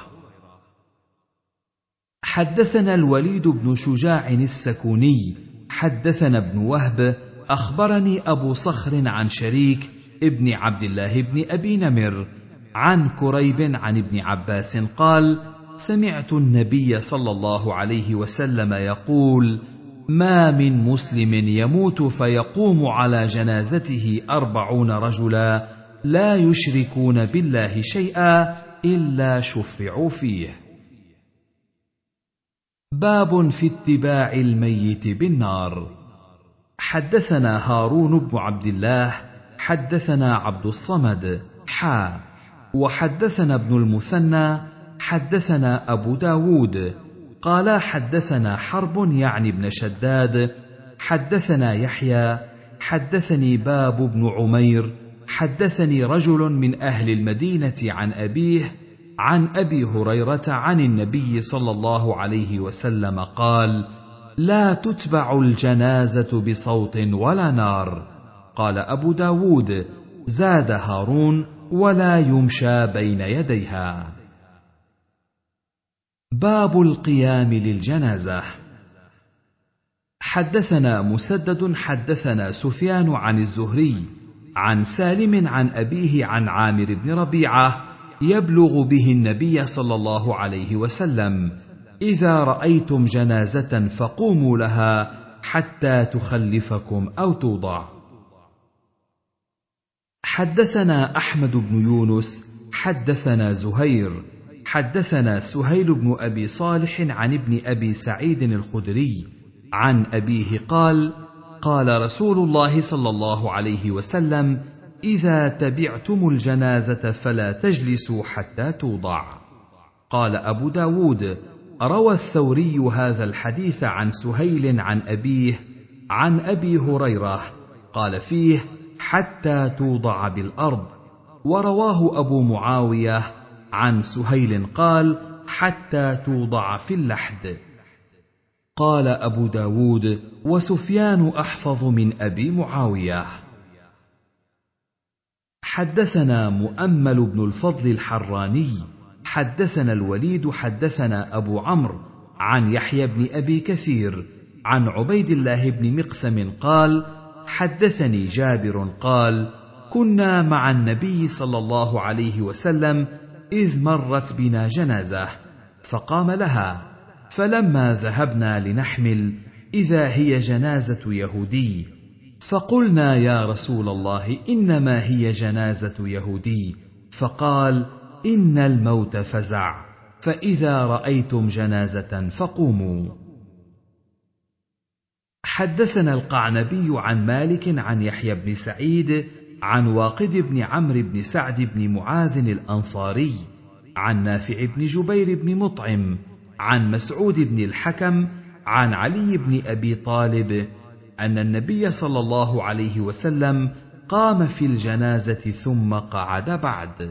حدثنا الوليد بن شجاع السكوني حدثنا ابن وهب أخبرني أبو صخر عن شريك ابن عبد الله بن أبي نمر عن كريب عن ابن عباس قال سمعت النبي صلى الله عليه وسلم يقول ما من مسلم يموت فيقوم على جنازته أربعون رجلا لا يشركون بالله شيئا إلا شفعوا فيه. باب في اتباع الميت بالنار. حدثنا هارون بن عبد الله حدثنا عبد الصمد حا وحدثنا ابن المثنى حدثنا أبو داود قال حدثنا حرب يعني ابن شداد حدثنا يحيى حدثني باب بن عمير حدثني رجل من أهل المدينة عن أبيه عن أبي هريرة عن النبي صلى الله عليه وسلم قال: لا تتبع الجنازة بصوت ولا نار. قال أبو داود: زاد هارون: ولا يمشى بين يديها. باب القيام للجنازة. حدثنا مسدد حدثنا سفيان عن الزهري عن سالم عن أبيه عن عامر بن ربيعة يبلغ به النبي صلى الله عليه وسلم: إذا رأيتم جنازة فقوموا لها حتى تخلفكم أو توضع. حدثنا أحمد بن يونس حدثنا زهير حدثنا سهيل بن أبي صالح عن ابن أبي سعيد الخدري عن أبيه قال: قال رسول الله صلى الله عليه وسلم: إذا تبعتم الجنازة فلا تجلسوا حتى توضع. قال أبو داود: روى الثوري هذا الحديث عن سهيل عن أبيه عن أبي هريرة قال فيه: حتى توضع بالأرض. ورواه أبو معاوية عن سهيل قال: حتى توضع في اللحد. قال أبو داود: وسفيان أحفظ من أبي معاوية. حدثنا مؤمل بن الفضل الحراني حدثنا الوليد حدثنا أبو عمرو عن يحيى بن أبي كثير عن عبيد الله بن مقسم قال: حدثني جابر قال: كنا مع النبي صلى الله عليه وسلم إذ مرت بنا جنازة فقام لها، فلما ذهبنا لنحمل إذا هي جنازة يهودي، فقلنا: يا رسول الله، إنما هي جنازة يهودي. فقال: إن الموت فزع، فإذا رأيتم جنازة فقوموا. حدثنا القعنبي عن مالك عن يحيى بن سعيد عن واقد بن عمرو بن سعد بن معاذ الأنصاري عن نافع بن جبير بن مطعم عن مسعود بن الحكم عن علي بن أبي طالب أن النبي صلى الله عليه وسلم قام في الجنازة ثم قعد بعد.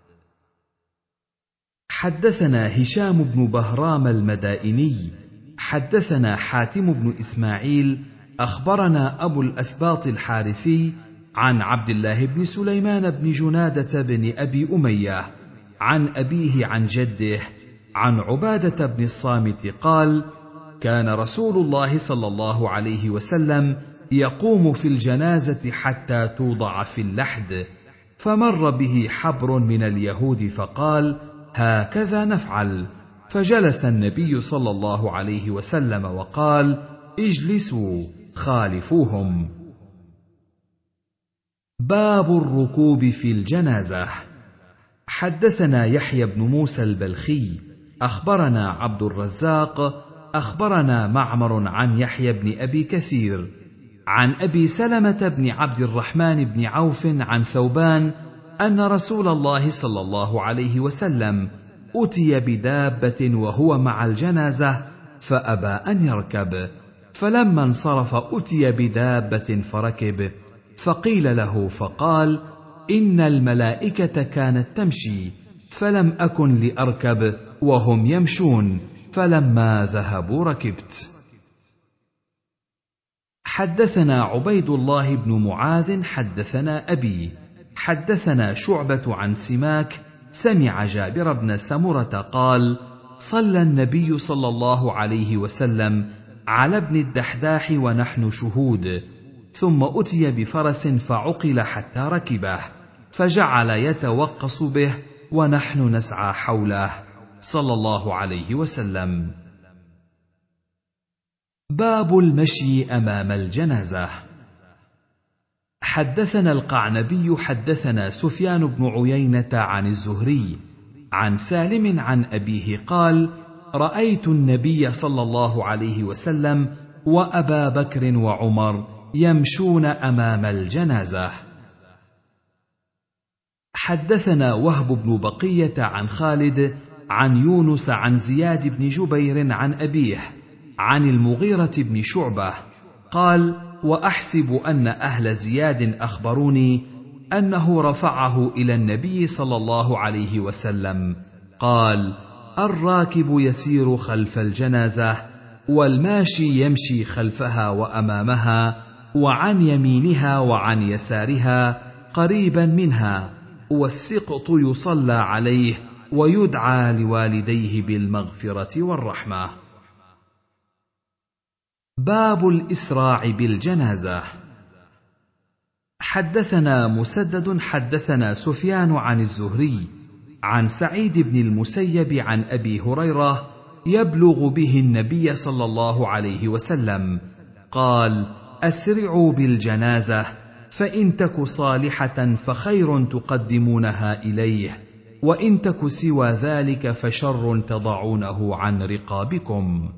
حدثنا هشام بن بهرام المدائني حدثنا حاتم بن إسماعيل أخبرنا أبو الأسباط الحارثي عن عبد الله بن سليمان بن جنادة بن أبي أمية عن أبيه عن جده عن عبادة بن الصامت قال: كان رسول الله صلى الله عليه وسلم يقوم في الجنازة حتى توضع في اللحد، فمر به حبر من اليهود فقال: هكذا نفعل. فجلس النبي صلى الله عليه وسلم وقال: اجلسوا خالفوهم. باب الركوب في الجنازة. حدثنا يحيى بن موسى البلخي أخبرنا عبد الرزاق أخبرنا معمر عن يحيى بن أبي كثير عن أبي سلمة بن عبد الرحمن بن عوف عن ثوبان أن رسول الله صلى الله عليه وسلم أتي بدابة وهو مع الجنازة فأبى أن يركب، فلما انصرف أتي بدابة فركب، فقيل له فقال: إن الملائكة كانت تمشي، فلم أكن لأركب وهم يمشون، فلما ذهبوا ركبت. حدثنا عبيد الله بن معاذ حدثنا أبي حدثنا شعبة عن سماك سمع جابر بن سمرة قال: صلى النبي صلى الله عليه وسلم على ابن الدحداح ونحن شهود، ثم أتي بفرس فعقل حتى ركبه، فجعل يتوقص به ونحن نسعى حوله صلى الله عليه وسلم. باب المشي أمام الجنازة. حدثنا القعنبي حدثنا سفيان بن عيينة عن الزهري عن سالم عن أبيه قال: رأيت النبي صلى الله عليه وسلم وأبا بكر وعمر يمشون أمام الجنازة. حدثنا وهب بن بقية عن خالد عن يونس عن زياد بن جبير عن أبيه عن المغيرة بن شعبة قال: وأحسب أن أهل زياد أخبروني أنه رفعه إلى النبي صلى الله عليه وسلم قال: الراكب يسير خلف الجنازة، والماشي يمشي خلفها وأمامها وعن يمينها وعن يسارها قريبا منها، والسقط يصلى عليه ويدعى لوالديه بالمغفرة والرحمة. باب الإسراع بالجنازة. حدثنا مسدد حدثنا سفيان عن الزهري عن سعيد بن المسيب عن أبي هريرة يبلغ به النبي صلى الله عليه وسلم قال: أسرعوا بالجنازة، فإن تك صالحة فخير تقدمونها إليه، وإن تك سوى ذلك فشر تضعونه عن رقابكم.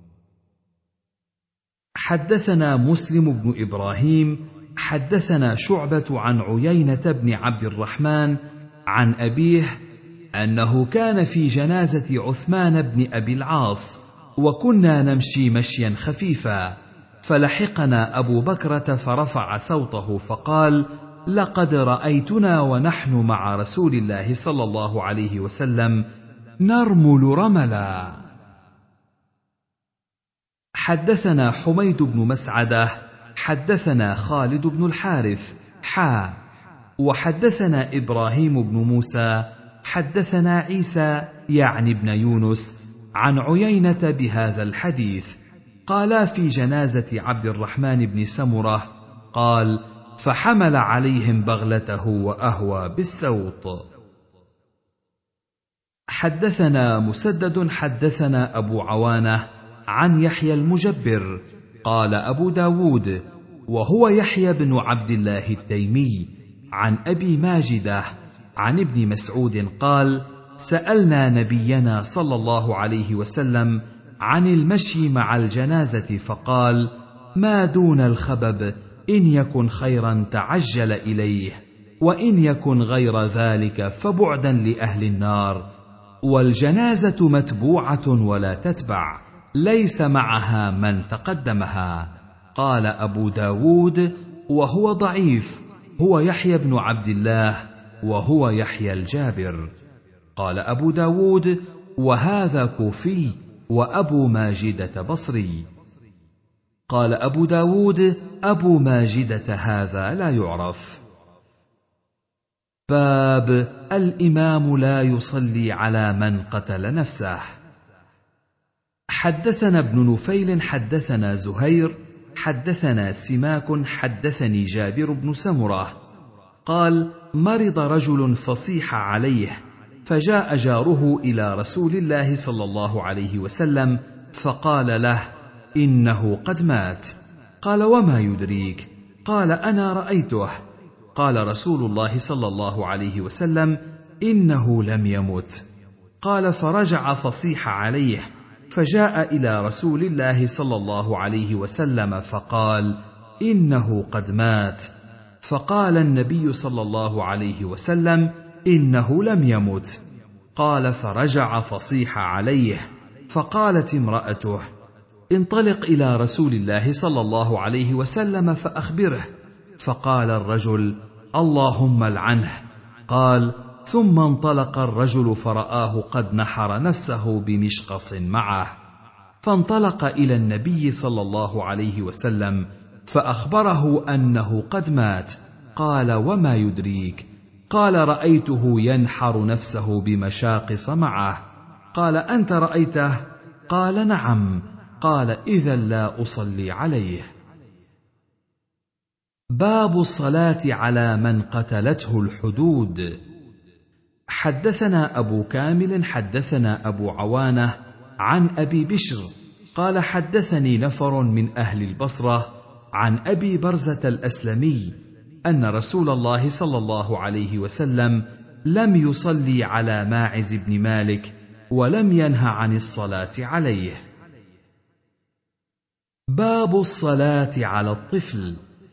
حدثنا مسلم بن إبراهيم حدثنا شعبة عن عيينة بن عبد الرحمن عن أبيه أنه كان في جنازة عثمان بن أبي العاص، وكنا نمشي مشيا خفيفا، فلحقنا أبو بكرة فرفع صوته فقال: لقد رأيتنا ونحن مع رسول الله صلى الله عليه وسلم نرمل رملا. حدثنا حميد بن مسعدة حدثنا خالد بن الحارث حا وحدثنا إبراهيم بن موسى حدثنا عيسى يعني ابن يونس عن عيينة بهذا الحديث قالا في جنازة عبد الرحمن بن سمرة قال: فحمل عليهم بغلته وأهوى بالسوط. حدثنا مسدد حدثنا أبو عوانة عن يحيى المجبر قال أبو داود وهو يحيى بن عبد الله التيمي عن أبي ماجدة عن ابن مسعود قال: سألنا نبينا صلى الله عليه وسلم عن المشي مع الجنازة فقال: ما دون الخبب إن يكن خيرا تعجل إليه، وإن يكن غير ذلك فبعدا لأهل النار، والجنازة متبوعة ولا تتبع، ليس معها من تقدمها. قال أبو داود وهو ضعيف، هو يحيى بن عبد الله وهو يحيى الجابر. قال أبو داود وهذا كوفي، وأبو ماجدة بصري. قال أبو داود أبو ماجدة هذا لا يعرف. باب الإمام لا يصلي على من قتل نفسه. حدثنا ابن نفيل حدثنا زهير حدثنا سماك حدثني جابر بن سمرة قال: مرض رجل فصيح عليه، فجاء جاره إلى رسول الله صلى الله عليه وسلم فقال له: إنه قد مات. قال: وما يدريك؟ قال: أنا رأيته. قال رسول الله صلى الله عليه وسلم: إنه لم يمت. قال: فرجع فصيح عليه، فجاء إلى رسول الله صلى الله عليه وسلم فقال: إنه قد مات. فقال النبي صلى الله عليه وسلم: إنه لم يمت. قال: فرجع فصيح عليه، فقالت امرأته: انطلق إلى رسول الله صلى الله عليه وسلم فأخبره. فقال الرجل: اللهم العنه. قال: ثم انطلق الرجل فرآه قد نحر نفسه بمشقص معه، فانطلق إلى النبي صلى الله عليه وسلم فأخبره أنه قد مات. قال: وما يدريك؟ قال: رأيته ينحر نفسه بمشاقص معه. قال: أنت رأيته؟ قال: نعم. قال: إذا لا أصلي عليه. باب الصلاة على من قتلته الحدود. حدثنا أبو كامل حدثنا أبو عوانة عن أبي بشر قال: حدثني نفر من أهل البصرة عن أبي برزة الأسلمي أن رسول الله صلى الله عليه وسلم لم يصلي على ماعز بن مالك ولم ينه عن الصلاة عليه. باب الصلاة على الطفل.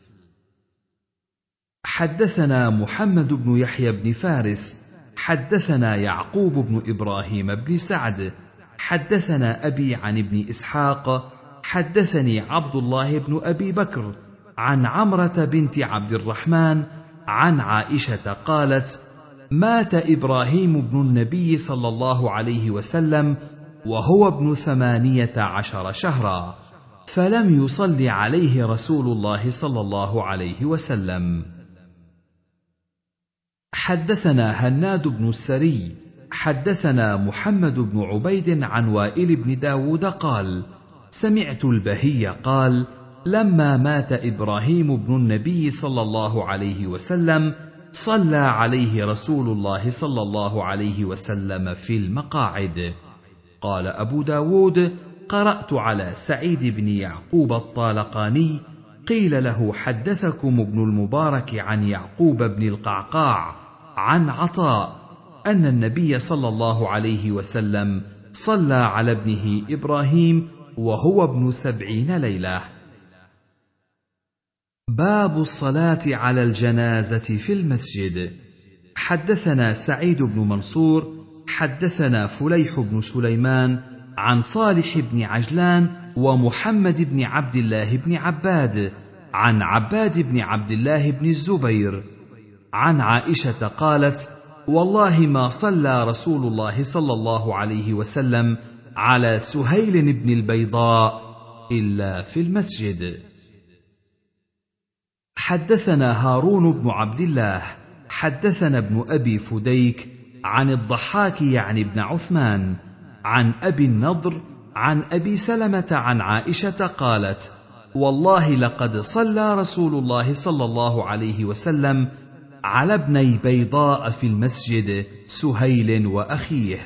حدثنا محمد بن يحيى بن فارس حدثنا يعقوب بن إبراهيم بن سعد حدثنا أبي عن ابن إسحاق حدثني عبد الله بن أبي بكر عن عمرة بنت عبد الرحمن عن عائشة قالت: مات إبراهيم بن النبي صلى الله عليه وسلم وهو ابن ثمانية عشر شهرا، فلم يصل عليه رسول الله صلى الله عليه وسلم. حدثنا هناد بن السري حدثنا محمد بن عبيد عن وائل بن داود قال: سمعت البهي قال: لما مات إبراهيم بن النبي صلى الله عليه وسلم صلى عليه رسول الله صلى الله عليه وسلم في المقاعد. قال أبو داود: قرأت على سعيد بن يعقوب الطالقاني قيل له: حدثكم ابن المبارك عن يعقوب بن القعقاع عن عطاء أن النبي صلى الله عليه وسلم صلى على ابنه إبراهيم وهو ابن سبعين ليلة. باب الصلاة على الجنازة في المسجد. حدثنا سعيد بن منصور حدثنا فليح بن سليمان عن صالح بن عجلان ومحمد بن عبد الله بن عباد عن عباد بن عبد الله بن الزبير عن عائشة قالت: والله ما صلى رسول الله صلى الله عليه وسلم على سهيل بن البيضاء إلا في المسجد. حدثنا هارون بن عبد الله حدثنا ابن أبي فديك عن الضحاك يعني ابن عثمان عن أبي النضر عن أبي سلمة عن عائشة قالت: والله لقد صلى رسول الله صلى الله عليه وسلم على ابني بيضاء في المسجد سهيل وأخيه.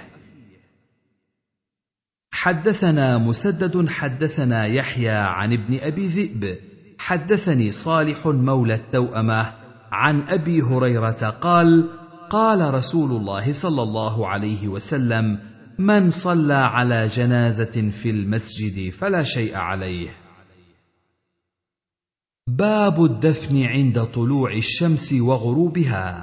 حدثنا مسدد حدثنا يحيى عن ابن أبي ذئب حدثني صالح مولى التوأمة عن أبي هريرة قال: قال رسول الله صلى الله عليه وسلم: من صلى على جنازة في المسجد فلا شيء عليه. باب الدفن عند طلوع الشمس وغروبها.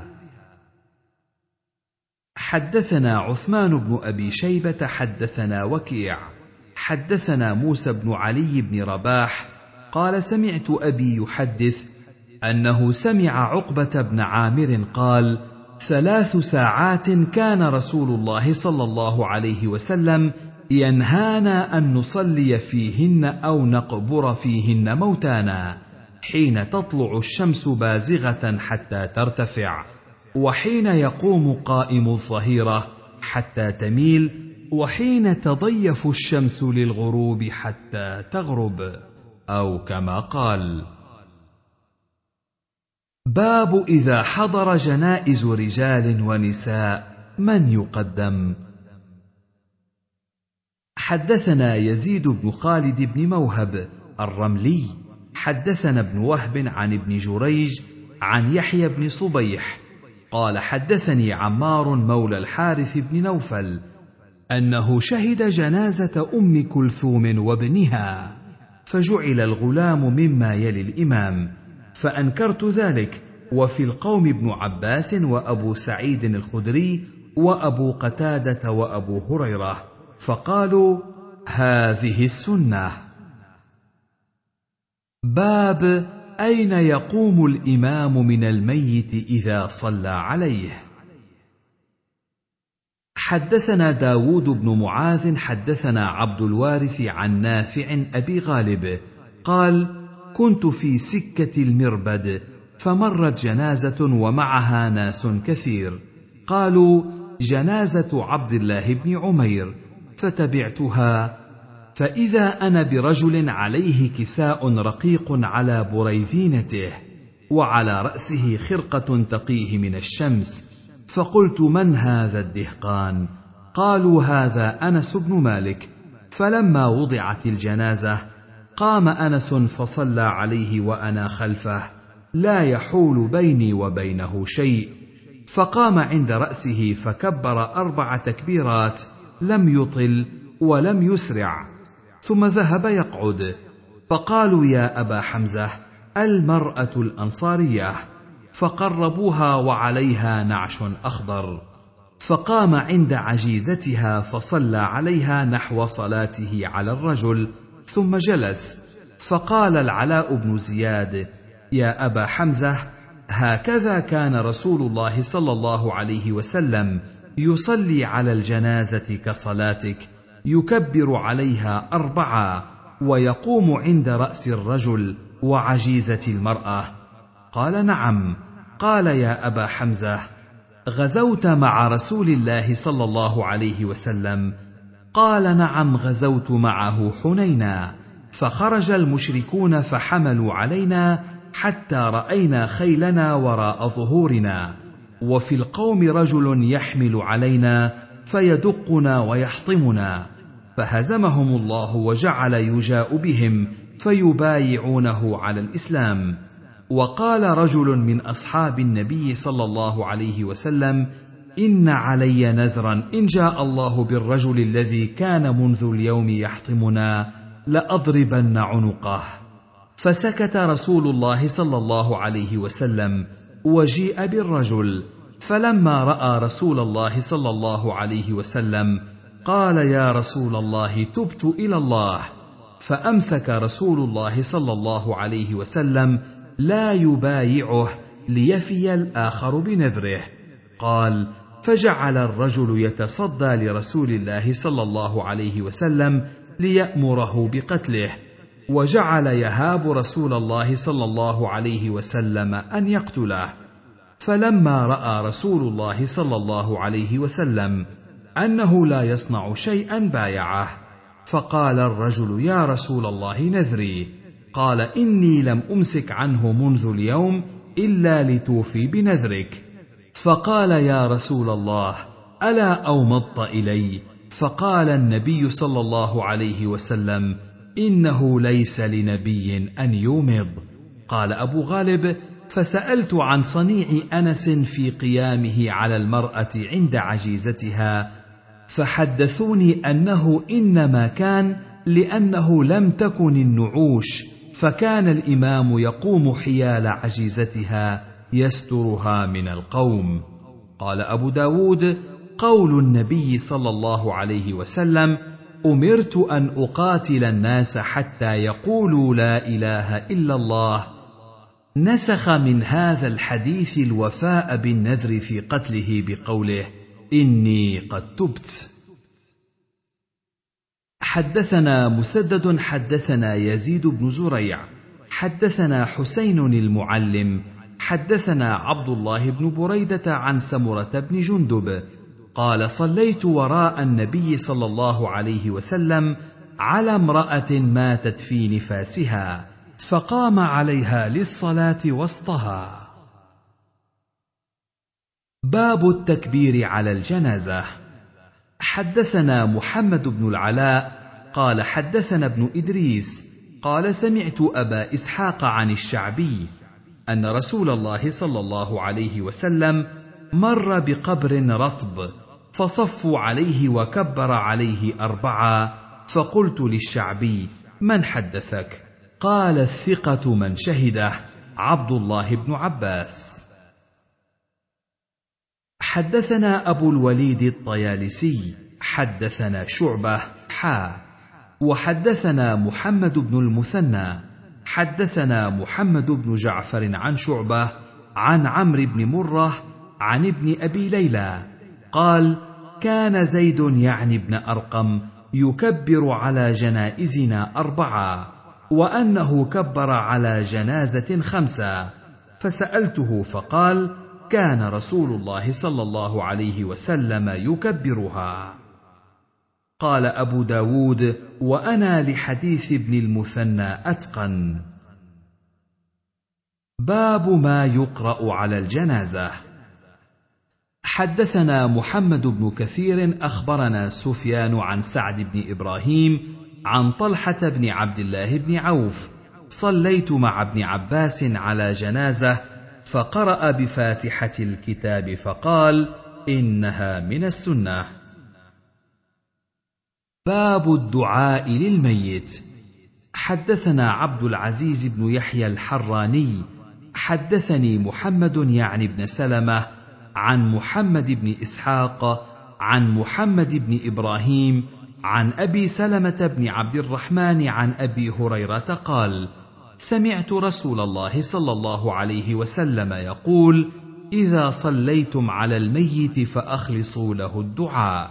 حدثنا عثمان بن أبي شيبة حدثنا وكيع حدثنا موسى بن علي بن رباح قال: سمعت أبي يحدث أنه سمع عقبة بن عامر قال: ثلاث ساعات كان رسول الله صلى الله عليه وسلم ينهانا أن نصلي فيهن أو نقبر فيهن موتانا، حين تطلع الشمس بازغة حتى ترتفع، وحين يقوم قائم الظهيرة حتى تميل، وحين تضيف الشمس للغروب حتى تغرب، أو كما قال. باب إذا حضر جنائز رجال ونساء من يقدم. حدثنا يزيد بن خالد بن موهب الرملي حدثنا ابن وهب عن ابن جريج عن يحيى بن صبيح قال: حدثني عمار مولى الحارث بن نوفل أنه شهد جنازة أم كلثوم وابنها، فجعل الغلام مما يلي الإمام، فأنكرت ذلك، وفي القوم ابن عباس وأبو سعيد الخدري وأبو قتادة وأبو هريرة، فقالوا: هذه السنة. باب أين يقوم الإمام من الميت إذا صلى عليه. حدثنا داود بن معاذ حدثنا عبد الوارث عن نافع أبي غالب قال: كنت في سكة المربد فمرت جنازة ومعها ناس كثير، قالوا: جنازة عبد الله بن عمير، فتبعتها، فإذا أنا برجل عليه كساء رقيق على بريذينته، وعلى رأسه خرقة تقيه من الشمس، فقلت: من هذا الدهقان؟ قالوا: هذا أنس بن مالك. فلما وضعت الجنازة قام أنس فصلى عليه وأنا خلفه، لا يحول بيني وبينه شيء، فقام عند رأسه فكبر أربع تكبيرات، لم يطل ولم يسرع، ثم ذهب يقعد. فقالوا: يا أبا حمزة، المرأة الأنصارية. فقربوها وعليها نعش أخضر، فقام عند عجيزتها فصلى عليها نحو صلاته على الرجل، ثم جلس. فقال العلاء بن زياد: يا أبا حمزة، هكذا كان رسول الله صلى الله عليه وسلم يصلي على الجنازة كصلاتك، يكبر عليها أربعا ويقوم عند رأس الرجل وعجيزة المرأة. قال: نعم. قال: يا أبا حمزة، غزوت مع رسول الله صلى الله عليه وسلم؟ قال: نعم، غزوت معه حنينا، فخرج المشركون فحملوا علينا حتى رأينا خيلنا وراء ظهورنا، وفي القوم رجل يحمل علينا فيدقنا ويحطمنا، فهزمهم الله وجعل يجاء بهم فيبايعونه على الإسلام. وقال رجل من أصحاب النبي صلى الله عليه وسلم: إن علي نذرا إن جاء الله بالرجل الذي كان منذ اليوم يحطمنا لأضربن عنقه. فسكت رسول الله صلى الله عليه وسلم، وجيء بالرجل، فلما رأى رسول الله صلى الله عليه وسلم قال: يا رسول الله، تبت إلى الله. فأمسك رسول الله صلى الله عليه وسلم لا يبايعه ليفي الآخر بنذره. قال: فجعل الرجل يتصدى لرسول الله صلى الله عليه وسلم ليأمره بقتله، وجعل يهاب رسول الله صلى الله عليه وسلم أن يقتله. فلما رأى رسول الله صلى الله عليه وسلم أنه لا يصنع شيئا بايعه، فقال الرجل: يا رسول الله، نذري. قال: إني لم أمسك عنه منذ اليوم إلا لتوفي بنذرك. فقال: يا رسول الله، ألا أومضت إلي؟ فقال النبي صلى الله عليه وسلم: إنه ليس لنبي أن يومض. قال أبو غالب: فسألت عن صنيع أنس في قيامه على المرأة عند عجيزتها، فحدثوني أنه إنما كان لأنه لم تكن النعوش، فكان الإمام يقوم حيال عجيزتها يسترها من القوم. قال أبو داود: قول النبي صلى الله عليه وسلم: أمرت أن أقاتل الناس حتى يقولوا لا إله إلا الله، نسخ من هذا الحديث الوفاء بالنذر في قتله بقوله: إني قد تبت. حدثنا مسدد حدثنا يزيد بن زريع حدثنا حسين المعلم حدثنا عبد الله بن بريدة عن سمرة بن جندب قال: صليت وراء النبي صلى الله عليه وسلم على امرأة ماتت في نفاسها، فقام عليها للصلاة وسطها. باب التكبير على الجنازة. حدثنا محمد بن العلاء قال: حدثنا ابن إدريس قال: سمعت أبا إسحاق عن الشعبي أن رسول الله صلى الله عليه وسلم مر بقبر رطب فصفوا عليه وكبر عليه أربعا، فقلت للشعبي: من حدثك؟ قال: الثقة من شهده، عبد الله بن عباس. حدثنا أبو الوليد الطيالسي حدثنا شعبة حا وحدثنا محمد بن المثنى حدثنا محمد بن جعفر عن شعبة عن عمرو بن مرة عن ابن أبي ليلى قال: كان زيد يعني ابن أرقم يكبر على جنائزنا أربعة، وأنه كبر على جنازة خمسة، فسألته فقال: كان رسول الله صلى الله عليه وسلم يكبرها. قال أبو داود: وأنا لحديث ابن المثنى أتقن. باب ما يقرأ على الجنازة. حدثنا محمد بن كثير أخبرنا سفيان عن سعد بن إبراهيم عن طلحة بن عبد الله بن عوف: صليت مع ابن عباس على جنازة فقرأ بفاتحة الكتاب فقال: إنها من السنة. باب الدعاء للميت. حدثنا عبد العزيز بن يحيى الحراني حدثني محمد يعني بن سلمة عن محمد بن إسحاق عن محمد بن إبراهيم عن أبي سلمة بن عبد الرحمن عن أبي هريرة قال: سمعت رسول الله صلى الله عليه وسلم يقول: إذا صليتم على الميت فأخلصوا له الدعاء.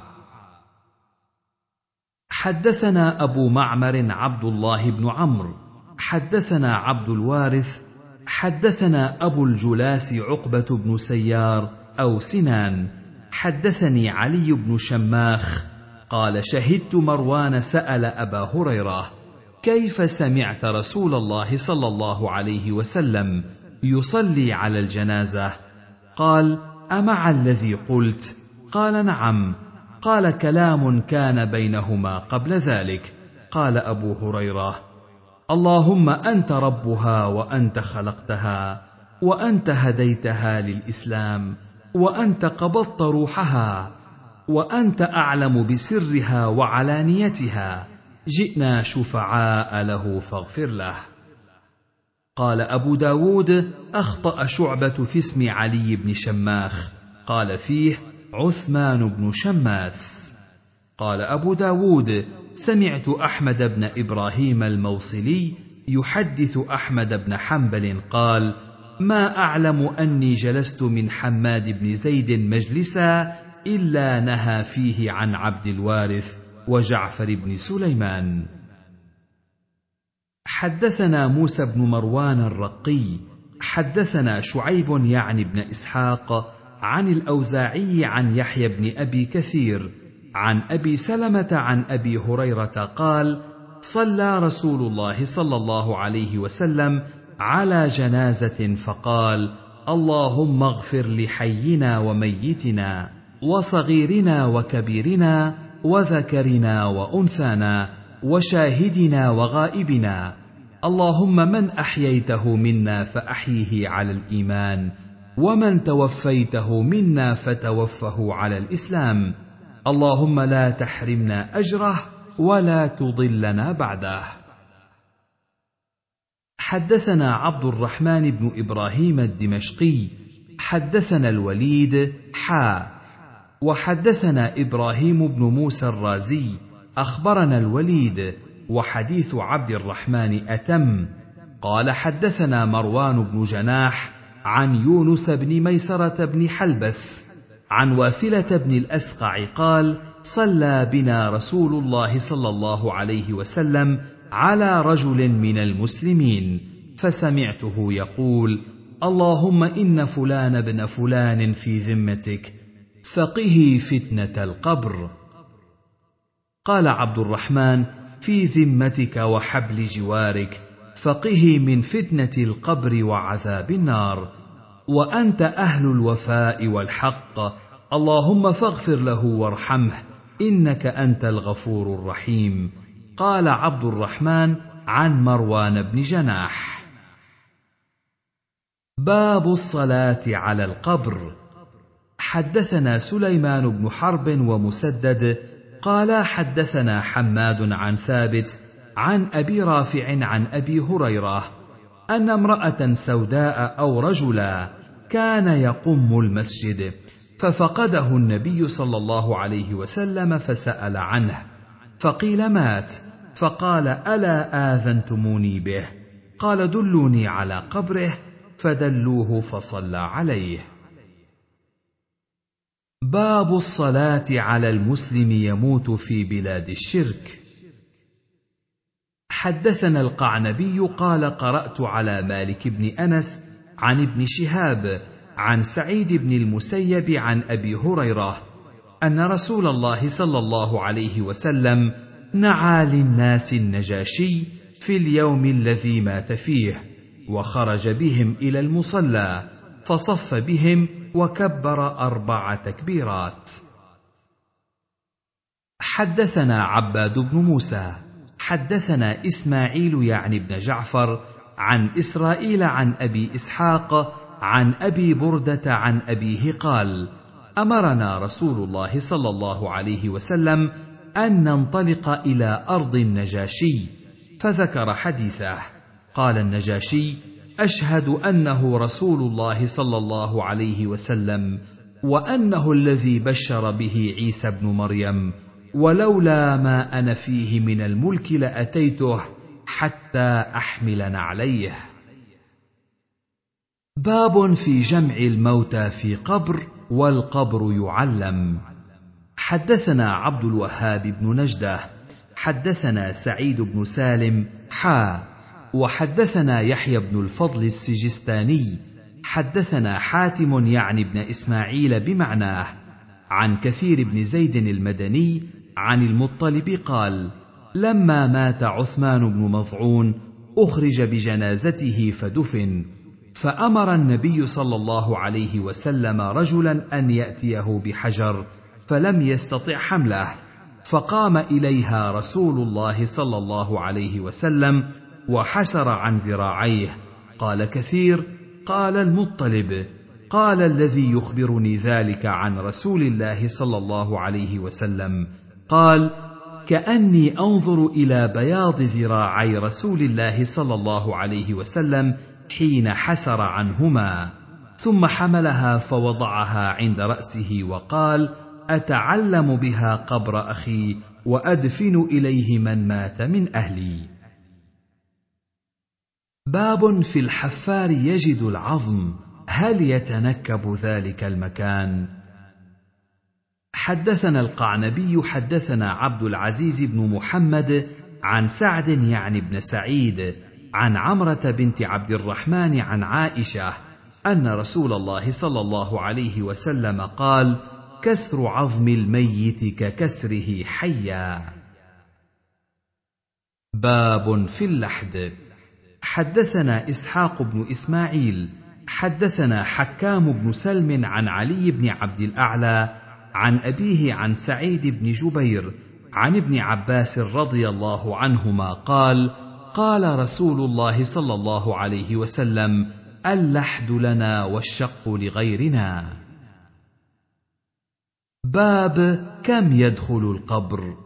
حدثنا أبو معمر عبد الله بن عمرو حدثنا عبد الوارث حدثنا أبو الجلاس عقبة بن سيار أو سنان حدثني علي بن شماخ قال: شهدت مروان سأل أبا هريرة: كيف سمعت رسول الله صلى الله عليه وسلم يصلي على الجنازة؟ قال: أمع الذي قلت؟ قال: نعم. قال: كلام كان بينهما قبل ذلك. قال أبو هريرة: اللهم أنت ربها وأنت خلقتها وأنت هديتها للإسلام وأنت قبضت روحها وأنت أعلم بسرها وعلانيتها، جئنا شفعاء له فاغفر له. قال أبو داود: أخطأ شعبة في اسم علي بن شماخ، قال فيه عثمان بن شماس. قال أبو داود: سمعت أحمد بن إبراهيم الموصلي يحدث أحمد بن حنبل قال: ما أعلم أني جلست من حماد بن زيد مجلسا إلا نهى فيه عن عبد الوارث وجعفر بن سليمان. حدثنا موسى بن مروان الرقي حدثنا شعيب يعني بن إسحاق عن الأوزاعي عن يحيى بن أبي كثير عن أبي سلمة عن أبي هريرة قال: صلى رسول الله صلى الله عليه وسلم على جنازة فقال: اللهم اغفر لحينا وميتنا وصغيرنا وكبيرنا وذكرنا وأنثانا وشاهدنا وغائبنا، اللهم من أحييته منا فأحيه على الإيمان، ومن توفيته منا فتوفه على الإسلام، اللهم لا تحرمنا أجره ولا تضلنا بعده. حدثنا عبد الرحمن بن إبراهيم الدمشقي حدثنا الوليد حا وحدثنا إبراهيم بن موسى الرازي أخبرنا الوليد وحديث عبد الرحمن أتم. قال: حدثنا مروان بن جناح عن يونس بن ميسرة بن حلبس عن واثلة بن الأسقع قال: صلى بنا رسول الله صلى الله عليه وسلم على رجل من المسلمين، فسمعته يقول: اللهم إن فلان بن فلان في ذمتك فقه فتنة القبر. قال عبد الرحمن: في ذمتك وحبل جوارك فقه من فتنة القبر وعذاب النار، وأنت أهل الوفاء والحق، اللهم فاغفر له وارحمه إنك أنت الغفور الرحيم. قال عبد الرحمن عن مروان بن جناح. باب الصلاة على القبر. حدثنا سليمان بن حرب ومسدد قال حدثنا حماد عن ثابت عن أبي رافع عن أبي هريرة أن امرأة سوداء أو رجلا كان يقم المسجد ففقده النبي صلى الله عليه وسلم فسأل عنه فقيل مات، فقال: ألا آذنتموني به؟ قال: دلوني على قبره، فدلوه فصلى عليه. باب الصلاة على المسلم يموت في بلاد الشرك. حدثنا القعنبي قال: قرأت على مالك بن أنس عن ابن شهاب عن سعيد بن المسيب عن أبي هريرة أن رسول الله صلى الله عليه وسلم نعى للناس النجاشي في اليوم الذي مات فيه، وخرج بهم إلى المصلى فصف بهم وكبر أربع تكبيرات. حدثنا عباد بن موسى حدثنا إسماعيل يعني بن جعفر عن إسرائيل عن أبي إسحاق عن أبي بردة عن أبيه قال: أمرنا رسول الله صلى الله عليه وسلم أن ننطلق إلى أرض النجاشي، فذكر حديثه. قال النجاشي: أشهد أنه رسول الله صلى الله عليه وسلم، وأنه الذي بشر به عيسى ابن مريم، ولولا ما أنا فيه من الملك لأتيته حتى أحمل نعليه. باب في جمع الموتى في قبر والقبر يعلم. حدثنا عبد الوهاب بن نجدة حدثنا سعيد بن سالم حا وحدثنا يحيى بن الفضل السجستاني حدثنا حاتم يعني بن إسماعيل بمعناه عن كثير بن زيد المدني عن المطلب قال: لما مات عثمان بن مظعون أخرج بجنازته فدفن، فأمر النبي صلى الله عليه وسلم رجلا أن يأتيه بحجر، فلم يستطع حمله، فقام إليها رسول الله صلى الله عليه وسلم وحسر عن ذراعيه. قال كثير: قال المطلب: قال الذي يخبرني ذلك عن رسول الله صلى الله عليه وسلم، قال: كأني أنظر إلى بياض ذراعي رسول الله صلى الله عليه وسلم حين حسر عنهما، ثم حملها فوضعها عند رأسه وقال: أتعلم بها قبر أخي وأدفن إليه من مات من أهلي. باب في الحفار يجد العظم، هل يتنكب ذلك المكان؟ حدثنا القعنبي حدثنا عبد العزيز بن محمد عن سعد يعني بن سعيد عن عمرة بنت عبد الرحمن عن عائشة أن رسول الله صلى الله عليه وسلم قال: كسر عظم الميت ككسره حيا. باب في اللحد. حدثنا إسحاق بن إسماعيل حدثنا حكام بن سلم عن علي بن عبد الأعلى عن أبيه عن سعيد بن جبير عن ابن عباس رضي الله عنهما قال: قال رسول الله صلى الله عليه وسلم: اللحد لنا والشق لغيرنا. باب كم يدخل القبر.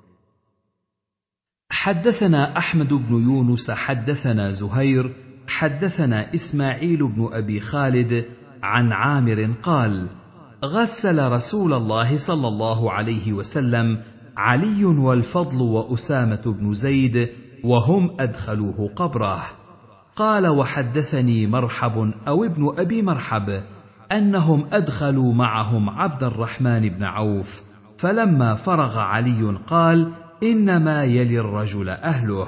حدثنا أحمد بن يونس حدثنا زهير حدثنا إسماعيل بن أبي خالد عن عامر قال: غسل رسول الله صلى الله عليه وسلم علي والفضل وأسامة بن زيد وهم أدخلوه قبره. قال: وحدثني مرحب أو ابن أبي مرحب أنهم أدخلوا معهم عبد الرحمن بن عوف، فلما فرغ علي قال: إنما يلي الرجل أهله.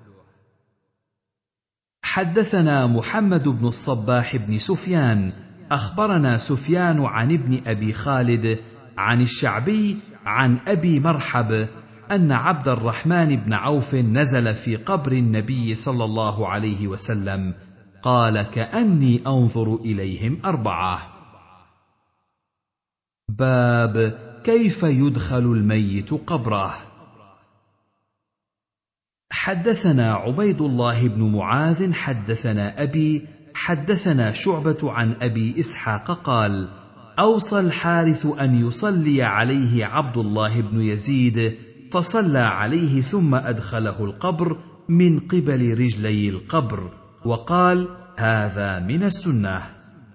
حدثنا محمد بن الصباح بن سفيان أخبرنا سفيان عن ابن أبي خالد عن الشعبي عن أبي مرحب أن عبد الرحمن بن عوف نزل في قبر النبي صلى الله عليه وسلم، قال: كأني أنظر إليهم أربعة. باب كيف يدخل الميت قبره. حدثنا عبيد الله بن معاذ حدثنا أبي حدثنا شعبة عن أبي إسحاق قال: أوصى الحارث أن يصلي عليه عبد الله بن يزيد، فصلى عليه ثم أدخله القبر من قبل رجلي القبر، وقال: هذا من السنة.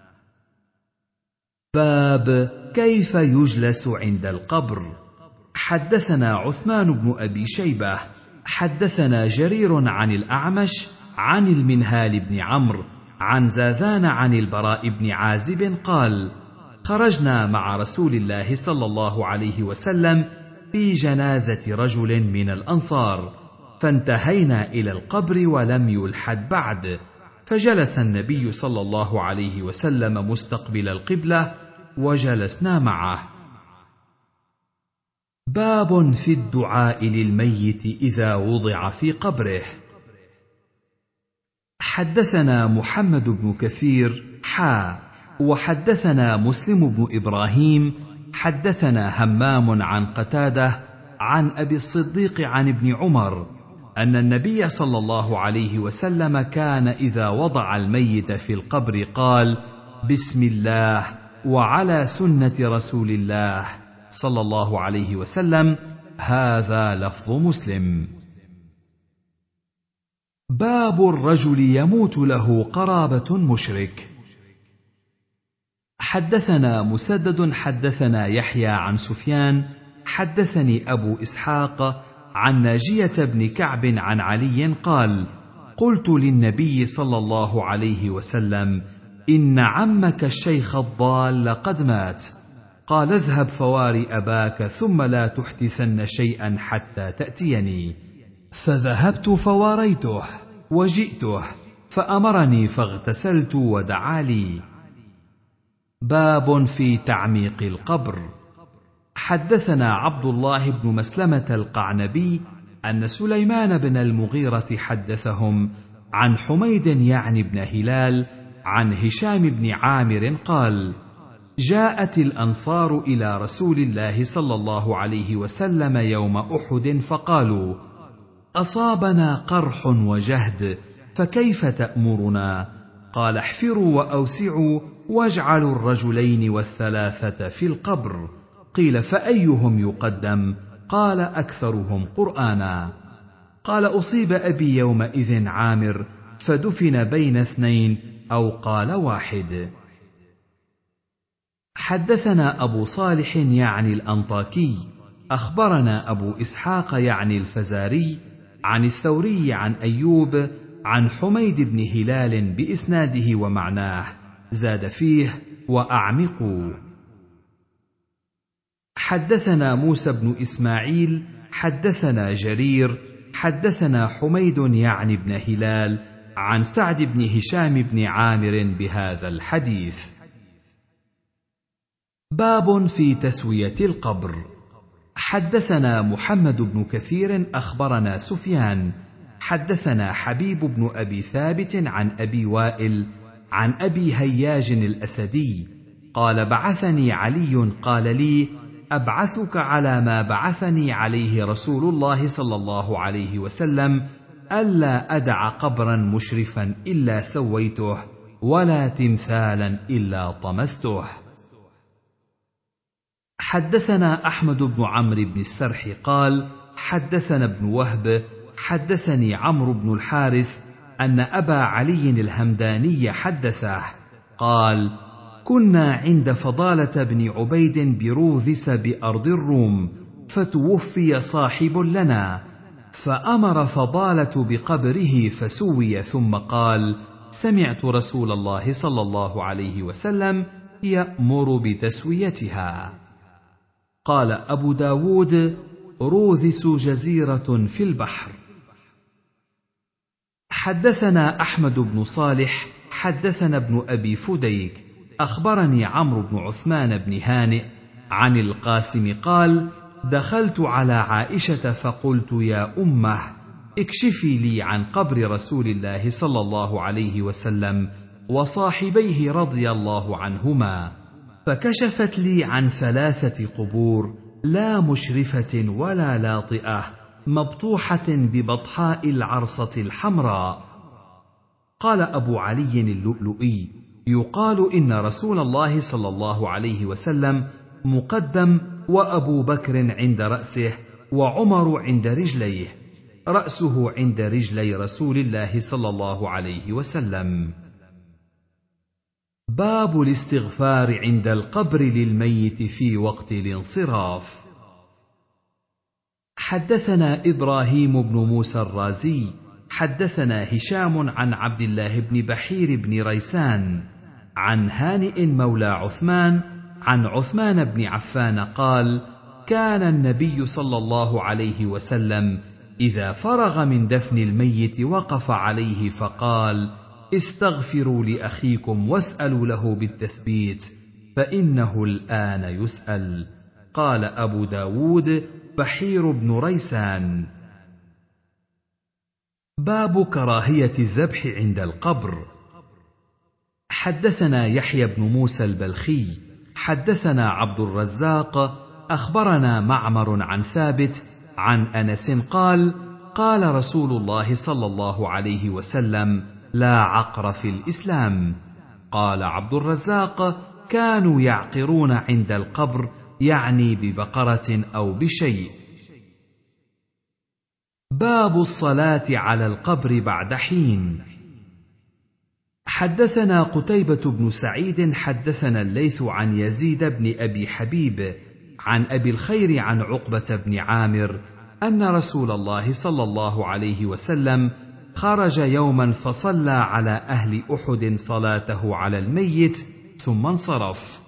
باب كيف يجلس عند القبر. حدثنا عثمان بن أبي شيبة حدثنا جرير عن الأعمش عن المنهال بن عمرو عن زاذان عن البراء بن عازب قال: خرجنا مع رسول الله صلى الله عليه وسلم في جنازة رجل من الأنصار، فانتهينا إلى القبر ولم يلحد بعد، فجلس النبي صلى الله عليه وسلم مستقبل القبلة وجلسنا معه. باب في الدعاء للميت إذا وضع في قبره. حدثنا محمد بن كثير حا وحدثنا مسلم بن إبراهيم حدثنا همام عن قتادة عن أبي الصديق عن ابن عمر أن النبي صلى الله عليه وسلم كان إذا وضع الميت في القبر قال: بسم الله وعلى سنة رسول الله صلى الله عليه وسلم، هذا لفظ مسلم. باب الرجل يموت له قرابة مشرك. حدثنا مسدد حدثنا يحيى عن سفيان حدثني أبو إسحاق عن ناجية بن كعب عن علي قال: قلت للنبي صلى الله عليه وسلم: إن عمك الشيخ الضال قد مات. قال: اذهب فواري أباك ثم لا تحدثن شيئا حتى تأتيني. فذهبت فواريته وجئته فأمرني فاغتسلت ودعا لي. باب في تعميق القبر. حدثنا عبد الله بن مسلمة القعنبي أن سليمان بن المغيرة حدثهم عن حميد يعني بن هلال عن هشام بن عامر قال: جاءت الأنصار إلى رسول الله صلى الله عليه وسلم يوم أحد فقالوا: أصابنا قرح وجهد فكيف تأمرنا؟ قال: احفروا وأوسعوا واجعلوا الرجلين والثلاثة في القبر. قيل: فأيهم يقدم؟ قال: أكثرهم قرآنا. قال: أصيب أبي يومئذ عامر فدفن بين اثنين أو قال واحد. حدثنا أبو صالح يعني الأنطاكي أخبرنا أبو إسحاق يعني الفزاري عن الثوري عن أيوب عن حميد بن هلال بإسناده ومعناه، زاد فيه: وأعمقوا. حدثنا موسى بن إسماعيل حدثنا جرير حدثنا حميد يعني بن هلال عن سعد بن هشام بن عامر بهذا الحديث. باب في تسوية القبر. حدثنا محمد بن كثير أخبرنا سفيان حدثنا حبيب بن أبي ثابت عن أبي وائل عن أبي هياج الأسدي قال: بعثني علي قال لي: أبعثك على ما بعثني عليه رسول الله صلى الله عليه وسلم، ألا أدع قبرا مشرفا إلا سويته ولا تمثالا إلا طمسته. حدثنا أحمد بن عمرو بن السرح قال: حدثنا ابن وهب حدثني عمرو بن الحارث أن أبا علي الهمداني حدثه قال: كنا عند فضالة بن عبيد بروذس بأرض الروم، فتوفي صاحب لنا، فأمر فضالة بقبره فسوي، ثم قال: سمعت رسول الله صلى الله عليه وسلم يأمر بتسويتها. قال أبو داود: روذس جزيرة في البحر. حدثنا أحمد بن صالح حدثنا ابن أبي فديك أخبرني عمرو بن عثمان بن هانئ عن القاسم قال: دخلت على عائشة فقلت: يا أمه، اكشفي لي عن قبر رسول الله صلى الله عليه وسلم وصاحبيه رضي الله عنهما، فكشفت لي عن ثلاثة قبور لا مشرفة ولا لاطئة مبطوحة ببطحاء العرصة الحمراء. قال أبو علي اللؤلؤي: يقال إن رسول الله صلى الله عليه وسلم مقدم، وأبو بكر عند رأسه، وعمر عند رجليه، رأسه عند رجلي رسول الله صلى الله عليه وسلم. باب الاستغفار عند القبر للميت في وقت الانصراف. حدثنا إبراهيم بن موسى الرازي حدثنا هشام عن عبد الله بن بحير بن ريسان عن هانئ مولى عثمان عن عثمان بن عفان قال: كان النبي صلى الله عليه وسلم إذا فرغ من دفن الميت وقف عليه فقال: استغفروا لأخيكم واسألوا له بالتثبيت فإنه الآن يسأل. قال أبو داود: بحير بن ريسان. باب كراهية الذبح عند القبر. حدثنا يحيى بن موسى البلخي حدثنا عبد الرزاق أخبرنا معمر عن ثابت عن أنس قال: قال رسول الله صلى الله عليه وسلم: لا عقر في الإسلام. قال عبد الرزاق: كانوا يعقرون عند القبر، يعني ببقرة أو بشيء. باب الصلاة على القبر بعد حين. حدثنا قتيبة بن سعيد حدثنا الليث عن يزيد بن أبي حبيب عن أبي الخير عن عقبة بن عامر أن رسول الله صلى الله عليه وسلم خرج يوما فصلى على أهل أحد صلاته على الميت ثم انصرف.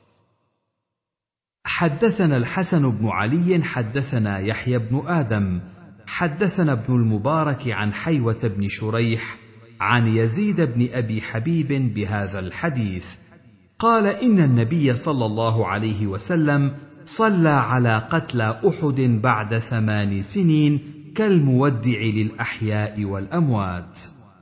حدثنا الحسن بن علي حدثنا يحيى بن آدم حدثنا ابن المبارك عن حيوة بن شريح عن يزيد بن أبي حبيب بهذا الحديث قال إن النبي صلى الله عليه وسلم صلى على قتلى أحد بعد ثمان سنين كالمودع للأحياء والأموات.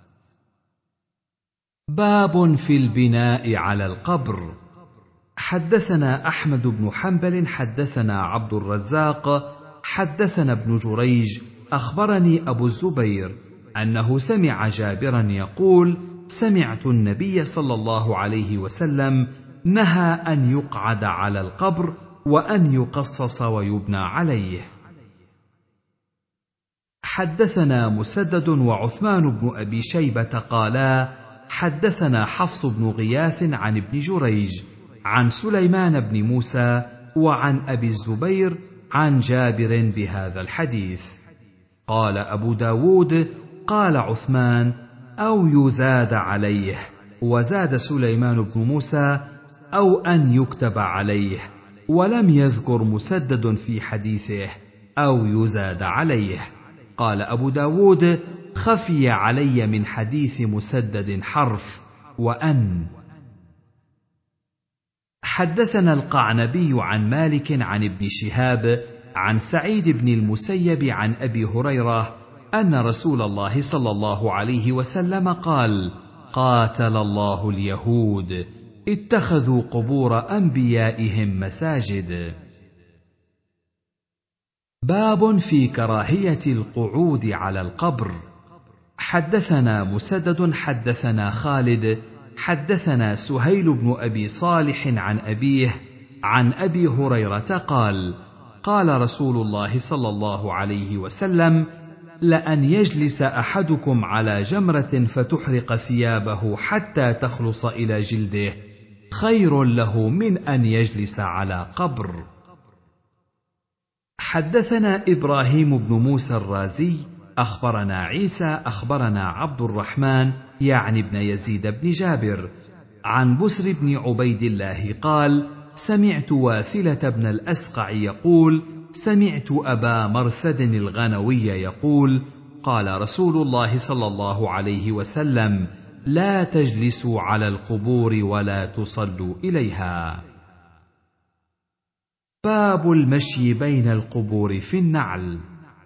باب في البناء على القبر. حدثنا أحمد بن حنبل حدثنا عبد الرزاق حدثنا ابن جريج أخبرني أبو الزبير أنه سمع جابرا يقول سمعت النبي صلى الله عليه وسلم نهى أن يقعد على القبر وأن يقصص ويبنى عليه. حدثنا مسدد وعثمان بن أبي شيبة قالا حدثنا حفص بن غياث عن ابن جريج عن سليمان بن موسى وعن أبي الزبير عن جابر بهذا الحديث. قال أبو داود قال عثمان أو يزاد عليه، وزاد سليمان بن موسى أو أن يكتب عليه، ولم يذكر مسدد في حديثه أو يزاد عليه. قال أبو داود خفي علي من حديث مسدد حرف وأن. حدثنا القعنبي عن مالك عن ابن شهاب عن سعيد بن المسيب عن أبي هريرة أن رسول الله صلى الله عليه وسلم قال قاتل الله اليهود اتخذوا قبور أنبيائهم مساجد. باب في كراهية القعود على القبر. حدثنا مسدد حدثنا خالد حدثنا سهيل بن أبي صالح عن أبيه عن أبي هريرة قال قال رسول الله صلى الله عليه وسلم لأن يجلس أحدكم على جمرة فتحرق ثيابه حتى تخلص إلى جلده خير له من أن يجلس على قبر. حدثنا إبراهيم بن موسى الرازي أخبرنا عيسى أخبرنا عبد الرحمن يعني ابن يزيد بن جابر عن بسر بن عبيد الله قال سمعت واثلة بن الأسقع يقول سمعت أبا مرثد الغنوي يقول قال رسول الله صلى الله عليه وسلم لا تجلسوا على القبور ولا تصلوا إليها. باب المشي بين القبور في النعل.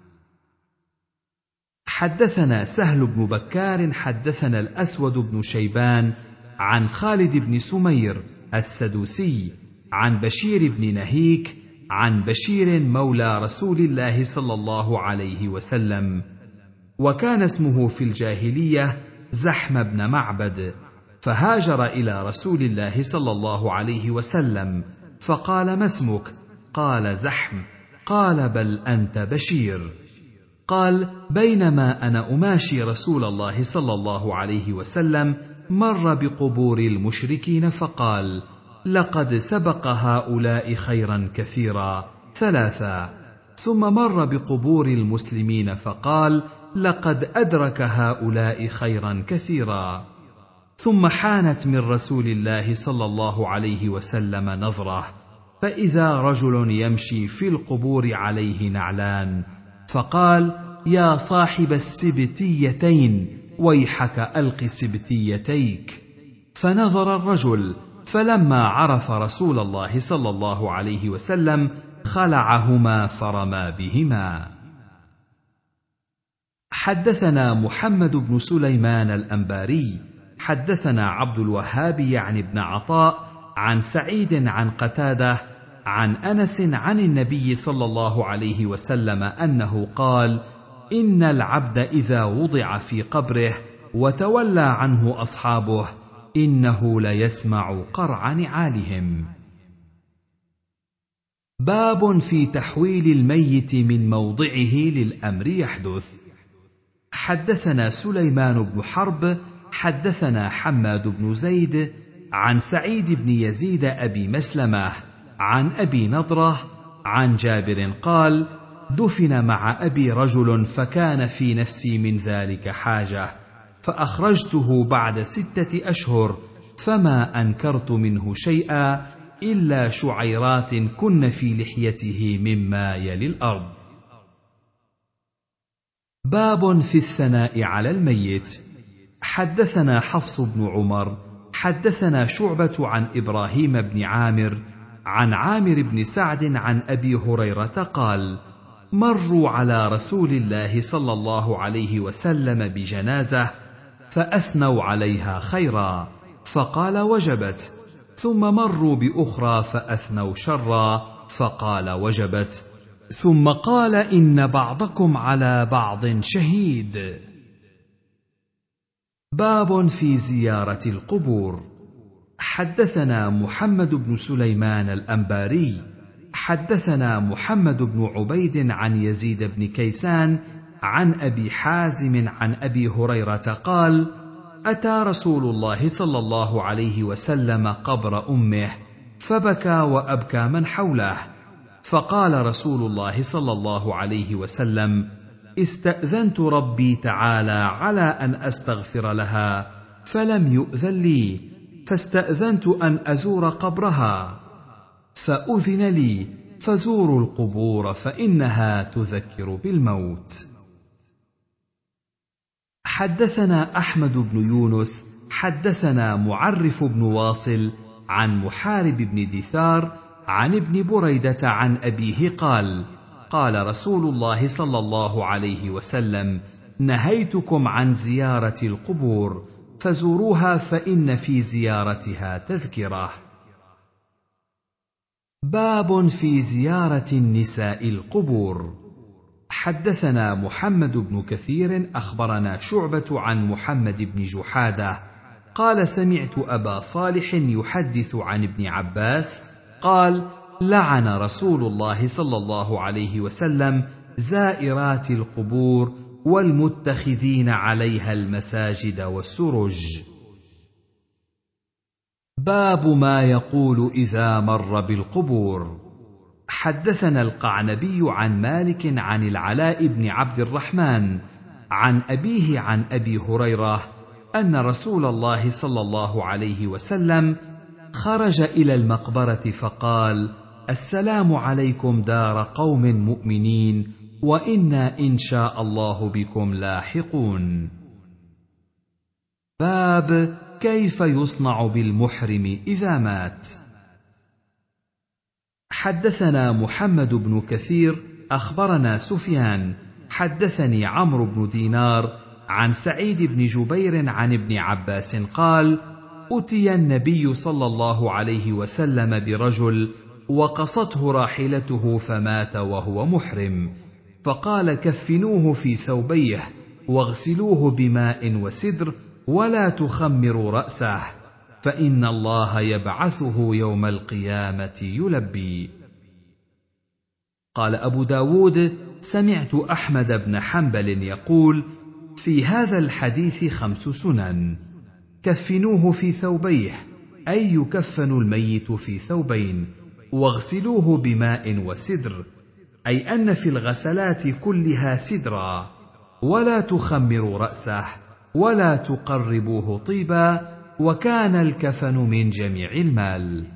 حدثنا سهل بن بكار حدثنا الأسود بن شيبان عن خالد بن سمير السدوسي عن بشير بن نهيك عن بشير مولى رسول الله صلى الله عليه وسلم، وكان اسمه في الجاهلية زحم بن معبد، فهاجر إلى رسول الله صلى الله عليه وسلم فقال ما اسمك؟ قال زحم. قال بل أنت بشير. قال بينما أنا أماشي رسول الله صلى الله عليه وسلم مر بقبور المشركين فقال لقد سبق هؤلاء خيرا كثيرا ثلاثا، ثم مر بقبور المسلمين فقال لقد أدرك هؤلاء خيرا كثيرا، ثم حانت من رسول الله صلى الله عليه وسلم نظرة فإذا رجل يمشي في القبور عليه نعلان فقال يا صاحب السبتيتين ويحك ألق سبتيتيك، فنظر الرجل فلما عرف رسول الله صلى الله عليه وسلم خلعهما فرمى بهما. حدثنا محمد بن سليمان الأنباري حدثنا عبد الوهاب يعني ابن عطاء عن سعيد عن قتادة عن أنس عن النبي صلى الله عليه وسلم أنه قال إن العبد إذا وضع في قبره وتولى عنه أصحابه إنه ليسمع قرع نعالهم. باب في تحويل الميت من موضعه للأمر يحدث. حدثنا سليمان بن حرب حدثنا حماد بن زيد عن سعيد بن يزيد أبي مسلمة عن أبي نضرة عن جابر قال: دفن مع أبي رجل فكان في نفسي من ذلك حاجة، فأخرجته بعد ستة أشهر، فما أنكرت منه شيئا إلا شعيرات كن في لحيته مما يلي الأرض. باب في الثناء على الميت. حدثنا حفص بن عمر حدثنا شعبة عن إبراهيم بن عامر عن عامر بن سعد عن أبي هريرة قال: مروا على رسول الله صلى الله عليه وسلم بجنازة فأثنوا عليها خيرا، فقال: وجبت. ثم مروا بأخرى فأثنوا شرا، فقال: وجبت. ثم قال: إن بعضكم على بعض شهيد. باب في زيارة القبور. حدثنا محمد بن سليمان الأنباري حدثنا محمد بن عبيد عن يزيد بن كيسان عن أبي حازم عن أبي هريرة قال: أتى رسول الله صلى الله عليه وسلم قبر أمه فبكى وأبكى من حوله، فقال رسول الله صلى الله عليه وسلم: استأذنت ربي تعالى على أن أستغفر لها فلم يؤذن لي، فاستأذنت أن أزور قبرها فأذن لي، فزوروا القبور فإنها تذكر بالموت. حدثنا أحمد بن يونس حدثنا معرف بن واصل عن محارب بن دثار عن ابن بريدة عن أبيه قال: قال رسول الله صلى الله عليه وسلم: نهيتكم عن زيارة القبور، فزوروها فإن في زيارتها تذكرة. باب في زيارة النساء القبور. حدثنا محمد بن كثير أخبرنا شعبة عن محمد بن جحادة قال: سمعت أبا صالح يحدث عن ابن عباس قال: لعن رسول الله صلى الله عليه وسلم زائرات القبور والمتخذين عليها المساجد والسرج. باب ما يقول إذا مر بالقبور. حدثنا القعنبي عن مالك عن العلاء بن عبد الرحمن عن أبيه عن أبي هريرة أن رسول الله صلى الله عليه وسلم خرج إلى المقبرة فقال: السلام عليكم دار قوم مؤمنين وإنا إن شاء الله بكم لاحقون. باب كيف يصنع بالمحرم إذا مات. حدثنا محمد بن كثير أخبرنا سفيان حدثني عمرو بن دينار عن سعيد بن جبير عن ابن عباس قال: أتي النبي صلى الله عليه وسلم برجل وقصته راحلته فمات وهو محرم، فقال: كفنوه في ثوبيه واغسلوه بماء وسدر ولا تخمروا رأسه، فإن الله يبعثه يوم القيامة يلبي. قال أبو داود: سمعت أحمد بن حنبل يقول: في هذا الحديث خمس سنن: كفنوه في ثوبيه أي يكفن الميت في ثوبين، واغسلوه بماء وسدر أي أن في الغسلات كلها سدرا، ولا تخمروا رأسه ولا تقربوه طيبا، وكان الكفن من جميع المال.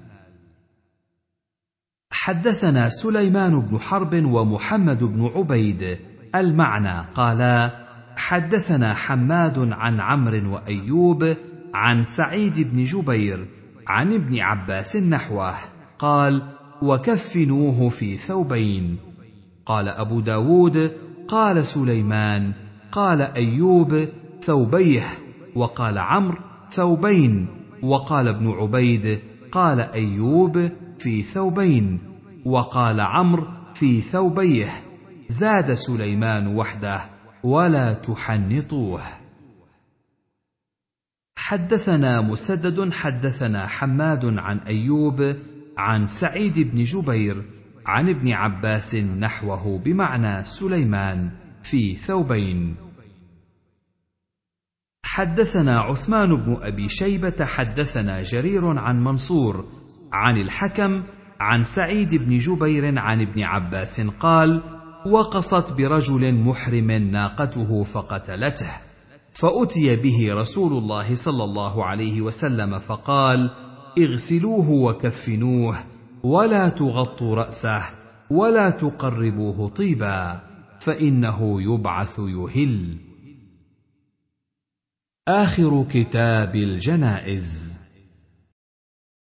حدثنا سليمان بن حرب ومحمد بن عبيد المعنى قالا: حدثنا حماد عن عمرو وأيوب عن سعيد بن جبير عن ابن عباس نحوه قال: وكفنوه في ثوبين. قال أبو داود: قال سليمان قال أيوب ثوبيه، وقال عمرو ثوبين، وقال ابن عبيد قال أيوب في ثوبين، وقال عمرو في ثوبيه، زاد سليمان وحده ولا تحنطوه. حدثنا مسدد حدثنا حماد عن أيوب عن سعيد بن جبير عن ابن عباس نحوه بمعنى سليمان في ثوبين. حدثنا عثمان بن أبي شيبة حدثنا جرير عن منصور عن الحكم عن سعيد بن جبير عن ابن عباس قال: وقصت برجل محرم ناقته فقتلته، فأتي به رسول الله صلى الله عليه وسلم فقال: اغسلوه وكفنوه ولا تغطوا رأسه ولا تقربوه طيبا، فإنه يبعث يهل. آخر كتاب الجنائز.